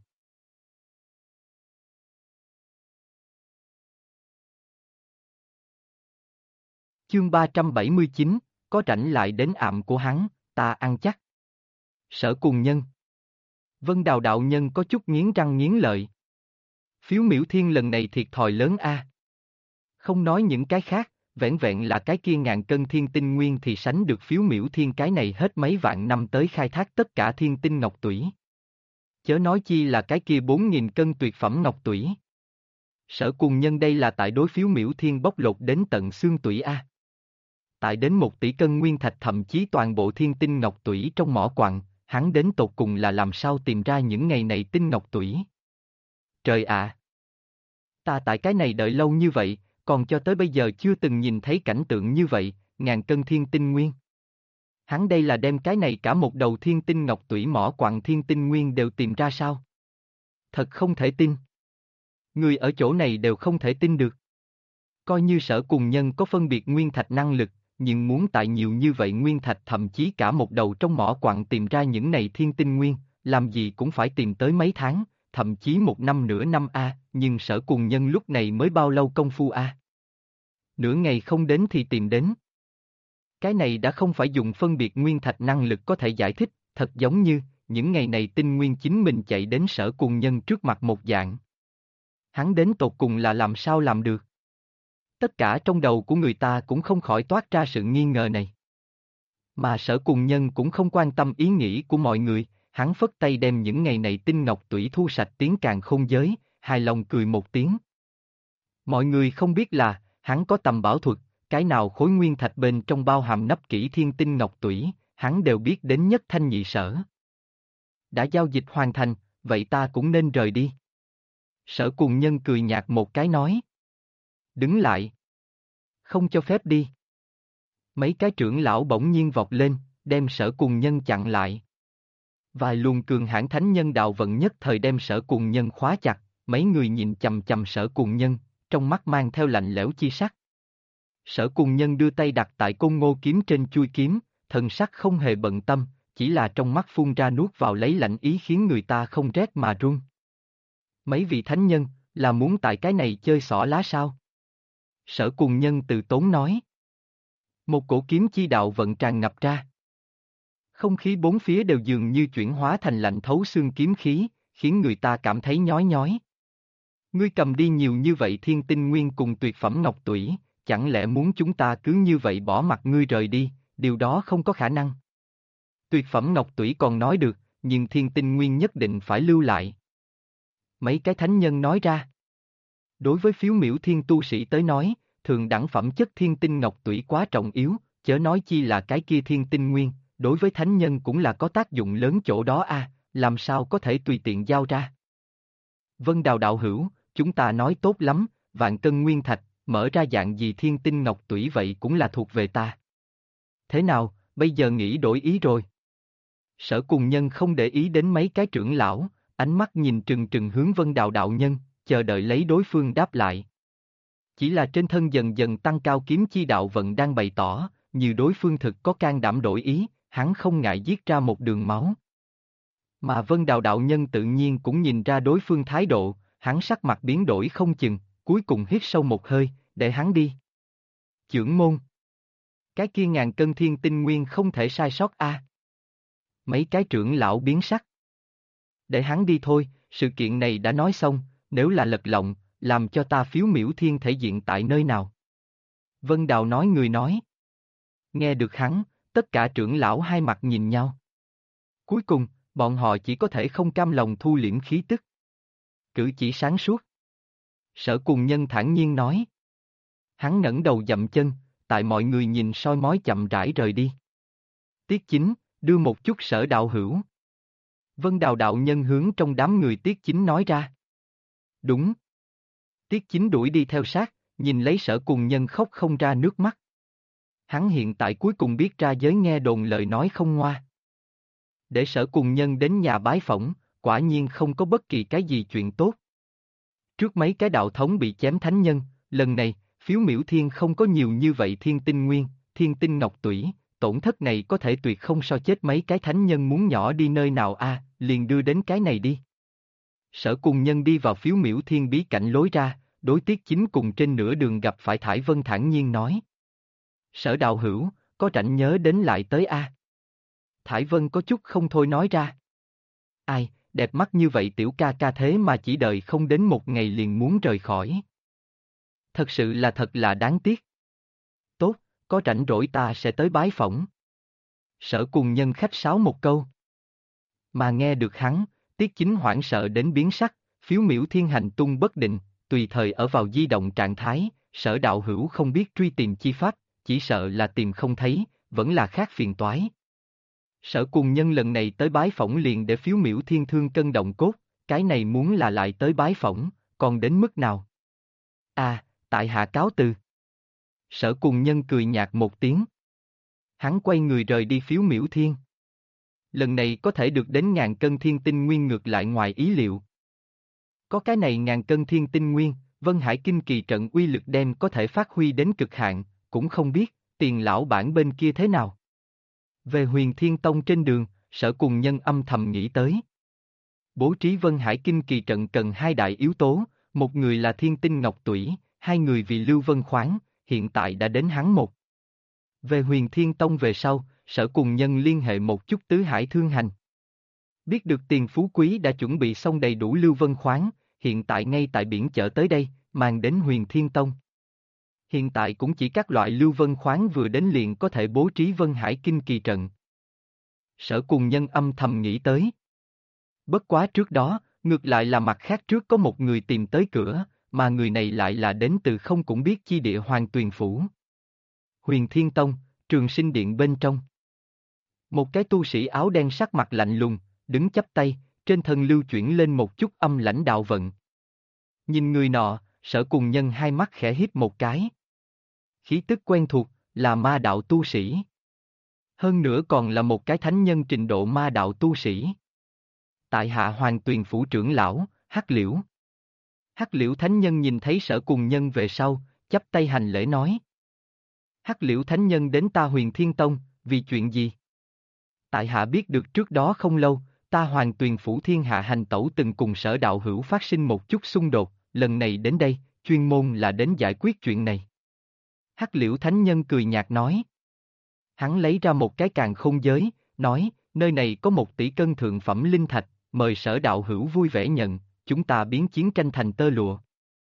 Chương 379, có rảnh lại đến ạm của hắn, ta ăn chắc. Sở Cùng Nhân. Vân Đào đạo nhân có chút nghiến răng nghiến lợi. Phiếu miểu thiên lần này thiệt thòi lớn a. Không nói những cái khác, vẻn vẹn là cái kia 1000 cân thiên tinh nguyên thì sánh được phiếu miểu thiên cái này hết mấy vạn năm tới khai thác tất cả thiên tinh ngọc tủy. Chớ nói chi là cái kia 4000 cân tuyệt phẩm ngọc tủy. Sở Cùng Nhân đây là tại đối phiếu miểu thiên bóc lột đến tận xương tủy a. Tại đến 1 tỷ cân nguyên thạch thậm chí toàn bộ thiên tinh ngọc tủy trong mỏ quặng, hắn đến tột cùng là làm sao tìm ra những ngày này tinh ngọc tủy. Trời ạ! Ta tại cái này đợi lâu như vậy, còn cho tới bây giờ chưa từng nhìn thấy cảnh tượng như vậy, 1000 cân thiên tinh nguyên. Hắn đây là đem cái này cả một đầu thiên tinh ngọc tủy mỏ quặng thiên tinh nguyên đều tìm ra sao? Thật không thể tin. Người ở chỗ này đều không thể tin được. Coi như Sở Cùng Nhân có phân biệt nguyên thạch năng lực, nhưng muốn tại nhiều như vậy nguyên thạch thậm chí cả một đầu trong mỏ quặng tìm ra những này thiên tinh nguyên, làm gì cũng phải tìm tới mấy tháng, thậm chí 1 năm nửa năm a, nhưng Sở Cùng Nhân lúc này mới bao lâu công phu a? Nửa ngày không đến thì tìm đến. Cái này đã không phải dùng phân biệt nguyên thạch năng lực có thể giải thích, thật giống như, những ngày này tinh nguyên chính mình chạy đến Sở Cùng Nhân trước mặt một dạng. Hắn đến tột cùng là làm sao làm được? Tất cả trong đầu của người ta cũng không khỏi toát ra sự nghi ngờ này. Mà Sở Cùng Nhân cũng không quan tâm ý nghĩ của mọi người, hắn phất tay đem những ngày này tinh ngọc tủy thu sạch tiếng càn khôn giới, hài lòng cười một tiếng. Mọi người không biết là, hắn có tầm bảo thuật, cái nào khối nguyên thạch bên trong bao hàm nắp kỹ thiên tinh ngọc tủy, hắn đều biết đến nhất thanh nhị sở. Đã giao dịch hoàn thành, vậy ta cũng nên rời đi. Sở Cùng Nhân cười nhạt một cái nói. Đứng lại. Không cho phép đi. Mấy cái trưởng lão bỗng nhiên vọt lên, đem Sở Cùng Nhân chặn lại. Vài luồng cường hãn thánh nhân đạo vận nhất thời đem Sở Cùng Nhân khóa chặt, mấy người nhìn chằm chằm Sở Cùng Nhân, trong mắt mang theo lạnh lẽo chi sắc. Sở Cùng Nhân đưa tay đặt tại côn ngô kiếm trên chuôi kiếm, thần sắc không hề bận tâm, chỉ là trong mắt phun ra nuốt vào lấy lạnh ý khiến người ta không rét mà run. Mấy vị thánh nhân, là muốn tại cái này chơi xỏ lá sao? Sở Cùng Nhân từ tốn nói. Một cổ kiếm chi đạo vận tràn ngập ra. Không khí bốn phía đều dường như chuyển hóa thành lạnh thấu xương kiếm khí, khiến người ta cảm thấy nhói nhói. Ngươi cầm đi nhiều như vậy thiên tinh nguyên cùng tuyệt phẩm ngọc tủy, chẳng lẽ muốn chúng ta cứ như vậy bỏ mặc ngươi rời đi, điều đó không có khả năng. Tuyệt phẩm ngọc tủy còn nói được, nhưng thiên tinh nguyên nhất định phải lưu lại. Mấy cái thánh nhân nói ra. Đối với phiếu miểu thiên tu sĩ tới nói, thường đẳng phẩm chất thiên tinh ngọc tủy quá trọng yếu, chớ nói chi là cái kia thiên tinh nguyên, đối với thánh nhân cũng là có tác dụng lớn chỗ đó a, làm sao có thể tùy tiện giao ra. Vân Đào đạo hữu, chúng ta nói tốt lắm, vạn cân nguyên thạch, mở ra dạng gì thiên tinh ngọc tủy vậy cũng là thuộc về ta. Thế nào, bây giờ nghĩ đổi ý rồi? Sở Cùng Nhân không để ý đến mấy cái trưởng lão, ánh mắt nhìn trừng trừng hướng Vân Đào đạo nhân, chờ đợi lấy đối phương đáp lại. Chỉ là trên thân dần dần tăng cao kiếm chi đạo vận đang bày tỏ, như đối phương thực có can đảm đổi ý, hắn không ngại giết ra một đường máu. Mà Vân Đào đạo nhân tự nhiên cũng nhìn ra đối phương thái độ, hắn sắc mặt biến đổi không chừng, cuối cùng hít sâu một hơi, để hắn đi. Chưởng môn. Cái kia ngàn cân thiên tinh nguyên không thể sai sót a. Mấy cái trưởng lão biến sắc. Để hắn đi thôi, sự kiện này đã nói xong, nếu là lật lọng, làm cho ta phiếu miểu thiên thể diện tại nơi nào. Vân Đào nói người nói. Nghe được hắn, tất cả trưởng lão hai mặt nhìn nhau. Cuối cùng, bọn họ chỉ có thể không cam lòng thu liễm khí tức. Cử chỉ sáng suốt. Sở Cùng Nhân thản nhiên nói. Hắn ngẩng đầu dậm chân, tại mọi người nhìn soi mói chậm rãi rời đi. Tiết Chính, đưa một chút Sở đạo hữu. Vân Đào đạo nhân hướng trong đám người Tiết Chính nói ra. Đúng. Tiết Chính đuổi đi theo sát, nhìn lấy Sở Cùng Nhân khóc không ra nước mắt. Hắn hiện tại cuối cùng biết ra giới nghe đồn lời nói không ngoa. Để Sở Cùng Nhân đến nhà bái phỏng, quả nhiên không có bất kỳ cái gì chuyện tốt. Trước mấy cái đạo thống bị chém thánh nhân, lần này, phiếu miểu thiên không có nhiều như vậy thiên tinh nguyên, thiên tinh ngọc tủy, tổn thất này có thể tuyệt không so chết mấy cái thánh nhân muốn nhỏ đi nơi nào a, liền đưa đến cái này đi. Sở Cùng Nhân đi vào phiếu miểu thiên bí cảnh lối ra, đối Tiết Chính cùng trên nửa đường gặp phải Thải Vân thản nhiên nói. Sở đạo hữu, có rảnh nhớ đến lại tới a. Thải Vân có chút không thôi nói ra. Ai, đẹp mắt như vậy tiểu ca ca thế mà chỉ đợi không đến một ngày liền muốn rời khỏi. Thật sự là thật là đáng tiếc. Tốt, có rảnh rỗi ta sẽ tới bái phỏng. Sở Cùng Nhân khách sáo một câu. Mà nghe được hắn, Tiết Chính hoảng sợ đến biến sắc, phiếu miểu thiên hành tung bất định, tùy thời ở vào di động trạng thái, Sở đạo hữu không biết truy tìm chi pháp, chỉ sợ là tìm không thấy, vẫn là khác phiền toái. Sở Cùng Nhân lần này tới bái phỏng liền để phiếu miểu thiên thương cân động cốt, cái này muốn là lại tới bái phỏng, còn đến mức nào? À, tại hạ cáo từ. Sở Cùng Nhân cười nhạt một tiếng. Hắn quay người rời đi phiếu miểu thiên. Lần này có thể được đến ngàn cân thiên tinh nguyên ngược lại ngoài ý liệu. Có cái này ngàn cân thiên tinh nguyên, Vân Hải Kinh Kỳ trận uy lực đem có thể phát huy đến cực hạn, cũng không biết, tiền lão bản bên kia thế nào. Về Huyền Thiên Tông trên đường, Sở Cùng Nhân âm thầm nghĩ tới. Bố trí Vân Hải Kinh Kỳ trận cần hai đại yếu tố, một người là Thiên Tinh Ngọc Tủy, hai người vì Lưu Vân Khoáng, hiện tại đã đến hắn một. Về Huyền Thiên Tông về sau, Sở Cùng Nhân liên hệ một chút Tứ Hải Thương Hành. Biết được Tiền Phú Quý đã chuẩn bị xong đầy đủ Lưu Vân Khoáng, hiện tại ngay tại biển chợ tới đây, mang đến Huyền Thiên Tông. Hiện tại cũng chỉ các loại Lưu Vân Khoáng vừa đến liền có thể bố trí Vân Hải Kinh Kỳ trận. Sở Cùng Nhân âm thầm nghĩ tới. Bất quá trước đó, ngược lại là mặt khác trước có một người tìm tới cửa, mà người này lại là đến từ không cũng biết chi địa Hoàng Tuyền Phủ. Huyền Thiên Tông, Trường Sinh Điện bên trong. Một cái tu sĩ áo đen sắc mặt lạnh lùng, đứng chắp tay, trên thân lưu chuyển lên một chút âm lãnh đạo vận. Nhìn người nọ, Sở Cùng Nhân hai mắt khẽ híp một cái. Khí tức quen thuộc, là ma đạo tu sĩ. Hơn nữa còn là một cái thánh nhân trình độ ma đạo tu sĩ. Tại hạ Hoàng Tuyền Phủ trưởng lão, Hắc Liễu. Hắc Liễu thánh nhân nhìn thấy Sở Cùng Nhân về sau, chắp tay hành lễ nói. Hắc Liễu thánh nhân đến ta Huyền Thiên Tông, vì chuyện gì? Tại hạ biết được trước đó không lâu, ta Hoàng Tuyền Phủ thiên hạ hành tẩu từng cùng Sở đạo hữu phát sinh một chút xung đột, lần này đến đây, chuyên môn là đến giải quyết chuyện này. Hắc Liễu thánh nhân cười nhạt nói. Hắn lấy ra một cái càn khôn giới, nói, nơi này có 1 tỷ cân thượng phẩm linh thạch, mời Sở đạo hữu vui vẻ nhận, chúng ta biến chiến tranh thành tơ lụa.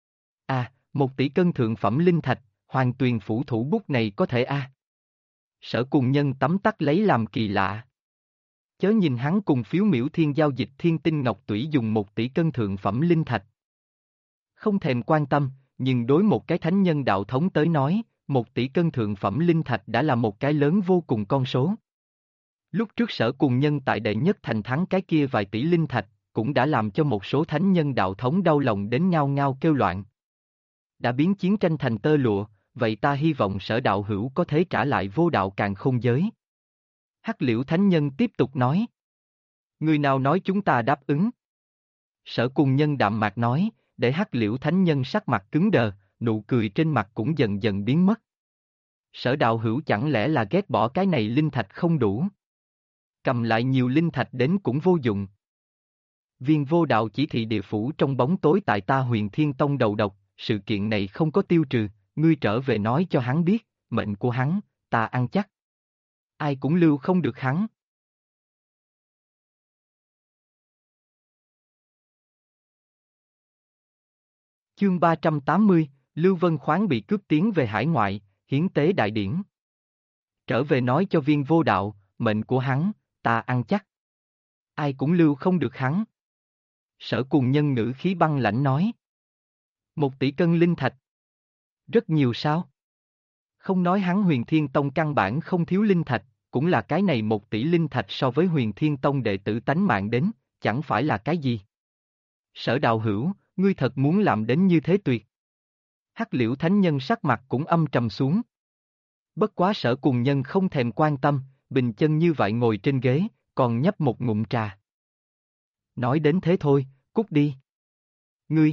À, 1 tỷ cân thượng phẩm linh thạch, Hoàng Tuyền Phủ thủ bút này có thể a? Sở Cùng Nhân tấm tắc lấy làm kỳ lạ. Chớ nhìn hắn cùng phiếu miểu thiên giao dịch thiên tinh ngọc tủy dùng 1 tỷ cân thượng phẩm linh thạch. Không thèm quan tâm, nhưng đối một cái thánh nhân đạo thống tới nói, 1 tỷ cân thượng phẩm linh thạch đã là một cái lớn vô cùng con số. Lúc trước Sở Cùng Nhân tại đệ nhất thành thắng cái kia vài tỷ linh thạch, cũng đã làm cho một số thánh nhân đạo thống đau lòng đến ngao ngao kêu loạn. Đã biến chiến tranh thành tơ lụa, vậy ta hy vọng Sở đạo hữu có thể trả lại vô đạo càn khôn giới. Hắc Liễu thánh nhân tiếp tục nói. Người nào nói chúng ta đáp ứng? Sở Cùng Nhân đạm mạc nói, để Hắc Liễu thánh nhân sắc mặt cứng đờ, nụ cười trên mặt cũng dần dần biến mất. Sở đạo hữu chẳng lẽ là ghét bỏ cái này linh thạch không đủ? Cầm lại nhiều linh thạch đến cũng vô dụng. Viên vô đạo chỉ thị địa phủ trong bóng tối tại ta Huyền Thiên Tông đầu độc, sự kiện này không có tiêu trừ, ngươi trở về nói cho hắn biết, mệnh của hắn, ta ăn chắc. Ai cũng lưu không được hắn. Chương 380, Lưu Vân Khoáng bị cướp tiến về hải ngoại, hiến tế đại điển. Trở về nói cho viên vô đạo, mệnh của hắn, ta ăn chắc. Ai cũng lưu không được hắn. Sở Cùng Nhân ngữ khí băng lãnh nói. 1 tỷ cân linh thạch. Rất nhiều sao? Không nói hắn Huyền Thiên Tông căn bản không thiếu linh thạch, cũng là cái này 1 tỷ linh thạch so với Huyền Thiên Tông đệ tử tánh mạng đến, chẳng phải là cái gì. Sở đạo hữu, ngươi thật muốn làm đến như thế tuyệt. Hắc Liễu thánh nhân sắc mặt cũng âm trầm xuống. Bất quá Sở Cùng Nhân không thèm quan tâm, bình chân như vậy ngồi trên ghế, còn nhấp một ngụm trà. Nói đến thế thôi, cút đi. Ngươi.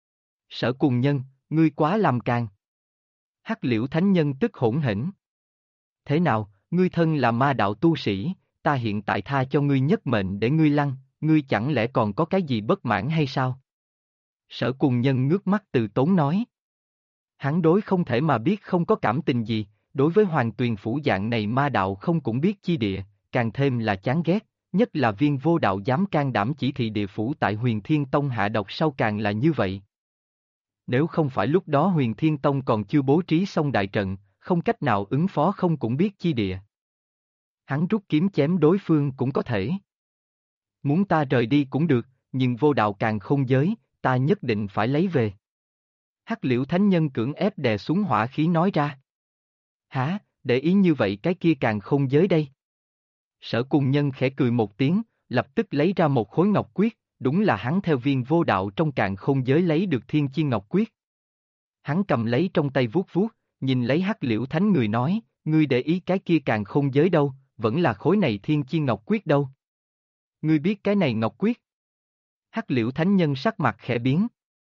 Sở Cùng Nhân, ngươi quá làm càng. Hắc Liễu thánh nhân tức hỗn hển. Thế nào, ngươi thân là ma đạo tu sĩ, ta hiện tại tha cho ngươi nhất mệnh để ngươi lăn, ngươi chẳng lẽ còn có cái gì bất mãn hay sao? Sở Cùng Nhân ngước mắt từ tốn nói. Hắn đối không thể mà biết không có cảm tình gì, đối với Hoàng Tuyền Phủ dạng này ma đạo không cũng biết chi địa, càng thêm là chán ghét, nhất là viên vô đạo dám can đảm chỉ thị địa phủ tại Huyền Thiên Tông hạ độc sau càng là như vậy. Nếu không phải lúc đó Huyền Thiên Tông còn chưa bố trí xong đại trận, không cách nào ứng phó không cũng biết chi địa. Hắn rút kiếm chém đối phương cũng có thể. Muốn ta rời đi cũng được, nhưng vô đạo càng không giới, ta nhất định phải lấy về. Hắc Liễu thánh nhân cưỡng ép đè xuống hỏa khí nói ra. Hả, để ý như vậy cái kia càng không giới đây. Sở Cùng Nhân khẽ cười một tiếng, lập tức lấy ra một khối ngọc quyết, đúng là hắn theo viên vô đạo trong càn khôn giới lấy được thiên chi ngọc quyết. Hắn cầm lấy trong tay vuốt vuốt, nhìn lấy Hắc Liễu thánh người nói, ngươi để ý cái kia càng không giới đâu, vẫn là khối này thiên chi ngọc quyết đâu. Ngươi biết cái này ngọc quyết? Hắc Liễu thánh nhân sắc mặt khẽ biến.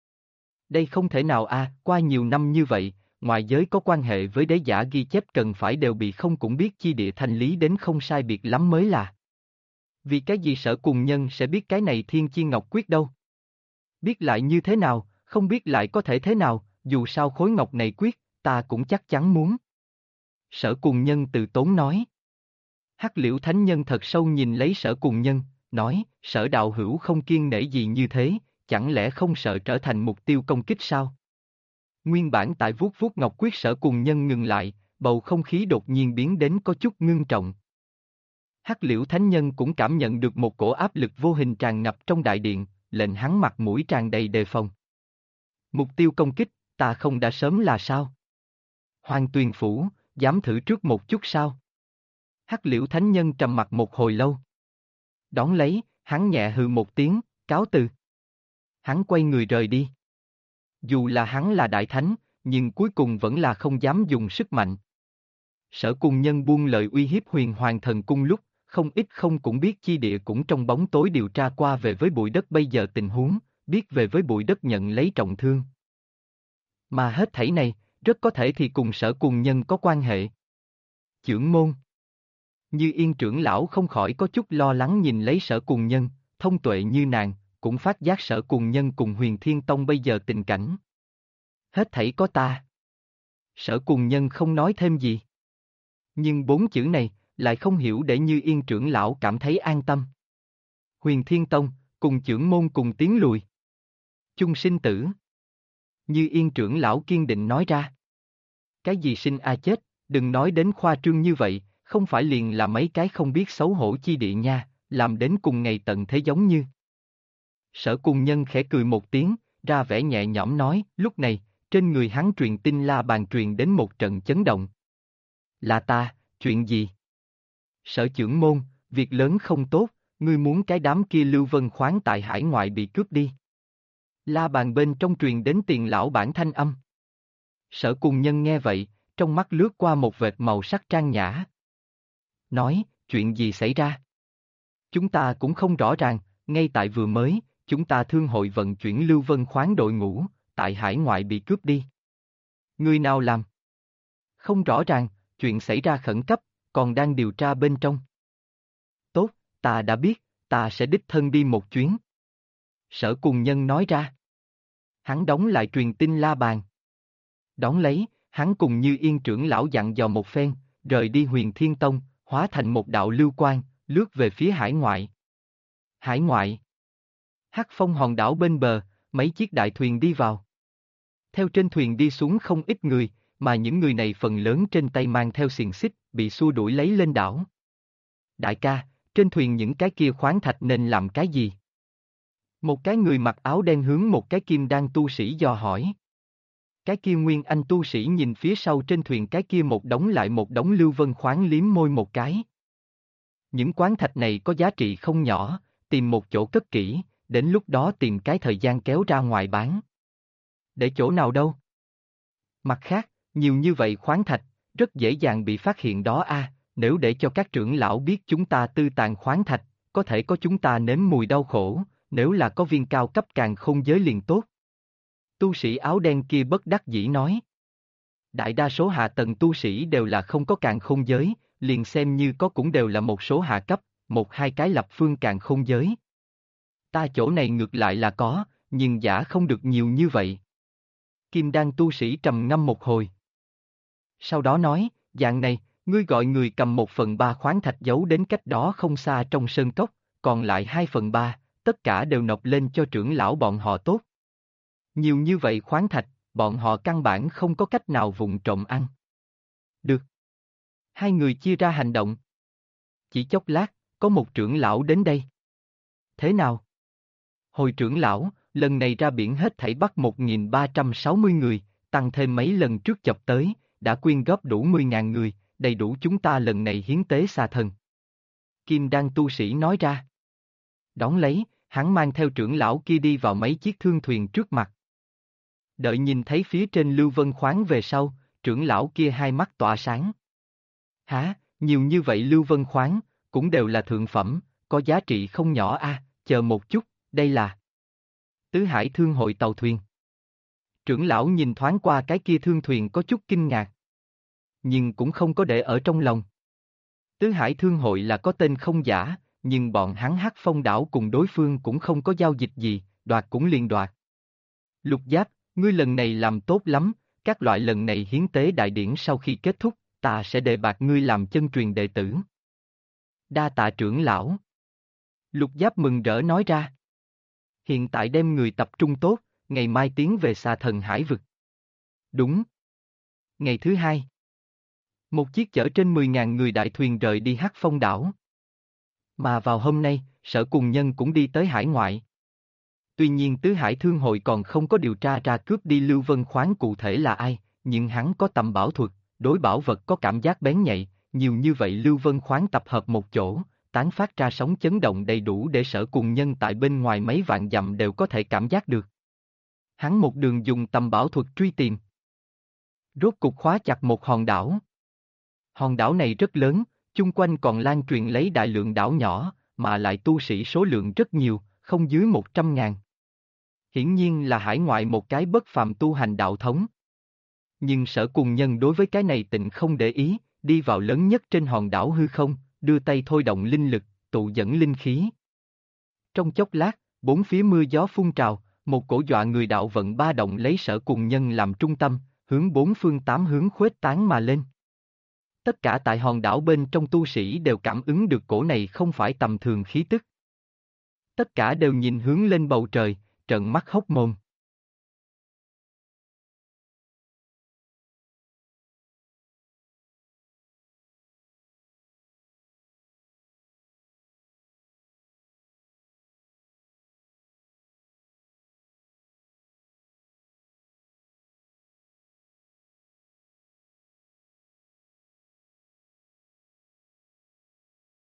Đây không thể nào qua nhiều năm như vậy, ngoài giới có quan hệ với đế giả ghi chép cần phải đều bị không cũng biết chi địa thanh lý đến không sai biệt lắm mới là. Vì cái gì Sở Cùng Nhân sẽ biết cái này thiên chi ngọc quyết đâu? Biết lại như thế nào, không biết lại có thể thế nào, dù sao khối ngọc này quyết, ta cũng chắc chắn muốn. Sở Cùng Nhân từ tốn nói. Hắc Liễu thánh nhân thật sâu nhìn lấy Sở Cùng Nhân, nói, Sở đạo hữu không kiêng nể gì như thế, chẳng lẽ không sợ trở thành mục tiêu công kích sao? Nguyên bản tại vuốt vuốt ngọc quyết Sở Cùng Nhân ngừng lại, bầu không khí đột nhiên biến đến có chút ngưng trọng. Hắc Liễu thánh nhân cũng cảm nhận được một cổ áp lực vô hình tràn ngập trong đại điện, lệnh hắn mặt mũi tràn đầy đề phòng. Mục tiêu công kích, ta không đã sớm là sao? Hoàng Tuyền Phủ, dám thử trước một chút sao? Hắc Liễu thánh nhân trầm mặt một hồi lâu. Đón lấy, hắn nhẹ hừ một tiếng, cáo từ. Hắn quay người rời đi. Dù là hắn là đại thánh, nhưng cuối cùng vẫn là không dám dùng sức mạnh. Sở Cùng Nhân buông lời uy hiếp Huyền Hoàng Thần Cung lúc, không ít không cũng biết chi địa cũng trong bóng tối điều tra qua về với bụi đất bây giờ tình huống, biết về với bụi đất nhận lấy trọng thương. Mà hết thảy này, rất có thể thì cùng Sở Cùng Nhân có quan hệ. Chưởng môn. Như Yên trưởng lão không khỏi có chút lo lắng nhìn lấy Sở Cùng Nhân, thông tuệ như nàng, cũng phát giác Sở Cùng Nhân cùng Huyền Thiên Tông bây giờ tình cảnh. Hết thảy có ta. Sở Cùng Nhân không nói thêm gì. Nhưng 4 chữ này, lại không hiểu để Như Yên trưởng lão cảm thấy an tâm. Huyền Thiên Tông, cùng chưởng môn cùng tiến lùi. Chung sinh tử. Như Yên trưởng lão kiên định nói ra. Cái gì sinh chết, đừng nói đến khoa trương như vậy, không phải liền là mấy cái không biết xấu hổ chi địa nha, làm đến cùng ngày tận thế giống như. Sở Cùng Nhân khẽ cười một tiếng, ra vẻ nhẹ nhõm nói, lúc này, trên người hắn truyền tin la bàn truyền đến một trận chấn động. Là ta, chuyện gì? Sở trưởng môn, việc lớn không tốt, ngươi muốn cái đám kia Lưu Vân khoáng tại hải ngoại bị cướp đi. La Bàn bên trong truyền đến Tiền lão bản thanh âm. Sở Cùng Nhân nghe vậy, trong mắt lướt qua một vệt màu sắc trang nhã. Nói, chuyện gì xảy ra? Chúng ta cũng không rõ ràng, ngay tại vừa mới, chúng ta thương hội vận chuyển Lưu Vân khoáng đội ngũ, tại hải ngoại bị cướp đi. Người nào làm? Không rõ ràng, chuyện xảy ra khẩn cấp, còn đang điều tra bên trong. Tốt, ta đã biết, ta sẽ đích thân đi một chuyến. Sở Cùng Nhân nói ra. Hắn đóng lại truyền tin La Bàn. Đón lấy, hắn cùng Như Yên trưởng lão dặn dò một phen, rời đi Huyền Thiên Tông, hóa thành một đạo lưu quang, lướt về phía hải ngoại. Hải ngoại. Hắc Phong hòn đảo bên bờ, mấy chiếc đại thuyền đi vào. Theo trên thuyền đi xuống không ít người, mà những người này phần lớn trên tay mang theo xiềng xích, bị xua đuổi lấy lên đảo. Đại ca, trên thuyền những cái kia khoáng thạch nên làm cái gì? Một cái người mặc áo đen hướng một cái kim đan tu sĩ dò hỏi. Cái kia Nguyên Anh tu sĩ nhìn phía sau trên thuyền cái kia một đống lại một đống lưu vân khoáng liếm môi một cái. Những khoáng thạch này có giá trị không nhỏ, tìm một chỗ cất kỹ, đến lúc đó tìm cái thời gian kéo ra ngoài bán. Để chỗ nào đâu? Mặt khác, nhiều như vậy khoáng thạch, rất dễ dàng bị phát hiện đó nếu để cho các trưởng lão biết chúng ta tư tàn khoáng thạch, có thể có chúng ta nếm mùi đau khổ, nếu là có viên cao cấp càn khôn giới liền tốt. Tu sĩ áo đen kia bất đắc dĩ nói. Đại đa số hạ tầng tu sĩ đều là không có càn khôn giới, liền xem như có cũng đều là một số hạ cấp, một hai cái lập phương càn khôn giới. Ta chỗ này ngược lại là có, nhưng giả không được nhiều như vậy. Kim đan tu sĩ trầm ngâm một hồi. Sau đó nói, dạng này, ngươi gọi người cầm 1/3 khoáng thạch giấu đến cách đó không xa trong sơn cốc, còn lại 2/3, tất cả đều nộp lên cho trưởng lão bọn họ tốt. Nhiều như vậy khoáng thạch, bọn họ căn bản không có cách nào vụng trộm ăn. Được. Hai người chia ra hành động. Chỉ chốc lát, có một trưởng lão đến đây. Thế nào? Hồi trưởng lão, lần này ra biển hết thảy bắt 1.360 người, tăng thêm mấy lần trước chập tới, đã quyên góp đủ 10.000 người, đầy đủ chúng ta lần này hiến tế xà thần. Kim đan tu sĩ nói ra. Đón lấy, hắn mang theo trưởng lão kia đi vào mấy chiếc thương thuyền trước mặt. Đợi nhìn thấy phía trên lưu vân khoáng về sau, trưởng lão kia hai mắt tỏa sáng. Hả, nhiều như vậy lưu vân khoáng, cũng đều là thượng phẩm, có giá trị không nhỏ chờ một chút, đây là Tứ Hải Thương hội tàu thuyền. Trưởng lão nhìn thoáng qua cái kia thương thuyền có chút kinh ngạc. Nhưng cũng không có để ở trong lòng. Tứ Hải Thương hội là có tên không giả, nhưng bọn hắn Hắc Phong đảo cùng đối phương cũng không có giao dịch gì, đoạt cũng liền đoạt. Lục Giáp, ngươi lần này làm tốt lắm, các loại lần này hiến tế đại điển sau khi kết thúc, ta sẽ đề bạt ngươi làm chân truyền đệ tử. Đa tạ trưởng lão. Lục Giáp mừng rỡ nói ra. Hiện tại đem người tập trung tốt, ngày mai tiến về xà thần hải vực. Đúng. Ngày thứ hai. Một chiếc chở trên 10.000 người đại thuyền rời đi Hắc Phong đảo. Mà vào hôm nay, Sở Cùng Nhân cũng đi tới hải ngoại. Tuy nhiên Tứ Hải Thương hội còn không có điều tra ra cướp đi Lưu Vân khoáng cụ thể là ai, nhưng hắn có tầm bảo thuật, đối bảo vật có cảm giác bén nhạy, nhiều như vậy Lưu Vân khoáng tập hợp một chỗ, tán phát ra sóng chấn động đầy đủ để Sở Cùng Nhân tại bên ngoài mấy vạn dặm đều có thể cảm giác được. Hắn một đường dùng tầm bảo thuật truy tìm. Rốt cục khóa chặt một hòn đảo. Hòn đảo này rất lớn, chung quanh còn lan truyền lấy đại lượng đảo nhỏ, mà lại tu sĩ số lượng rất nhiều, không dưới 100.000. Hiển nhiên là hải ngoại một cái bất phàm tu hành đạo thống. Nhưng Sở Cùng Nhân đối với cái này tịnh không để ý, đi vào lớn nhất trên hòn đảo hư không, đưa tay thôi động linh lực, tụ dẫn linh khí. Trong chốc lát, bốn phía mưa gió phun trào, một cổ dọa người đạo vận ba động lấy Sở Cùng Nhân làm trung tâm, hướng bốn phương tám hướng khuếch tán mà lên. Tất cả tại hòn đảo bên trong tu sĩ đều cảm ứng được cổ này không phải tầm thường khí tức. Tất cả đều nhìn hướng lên bầu trời, trợn mắt hốc mồm.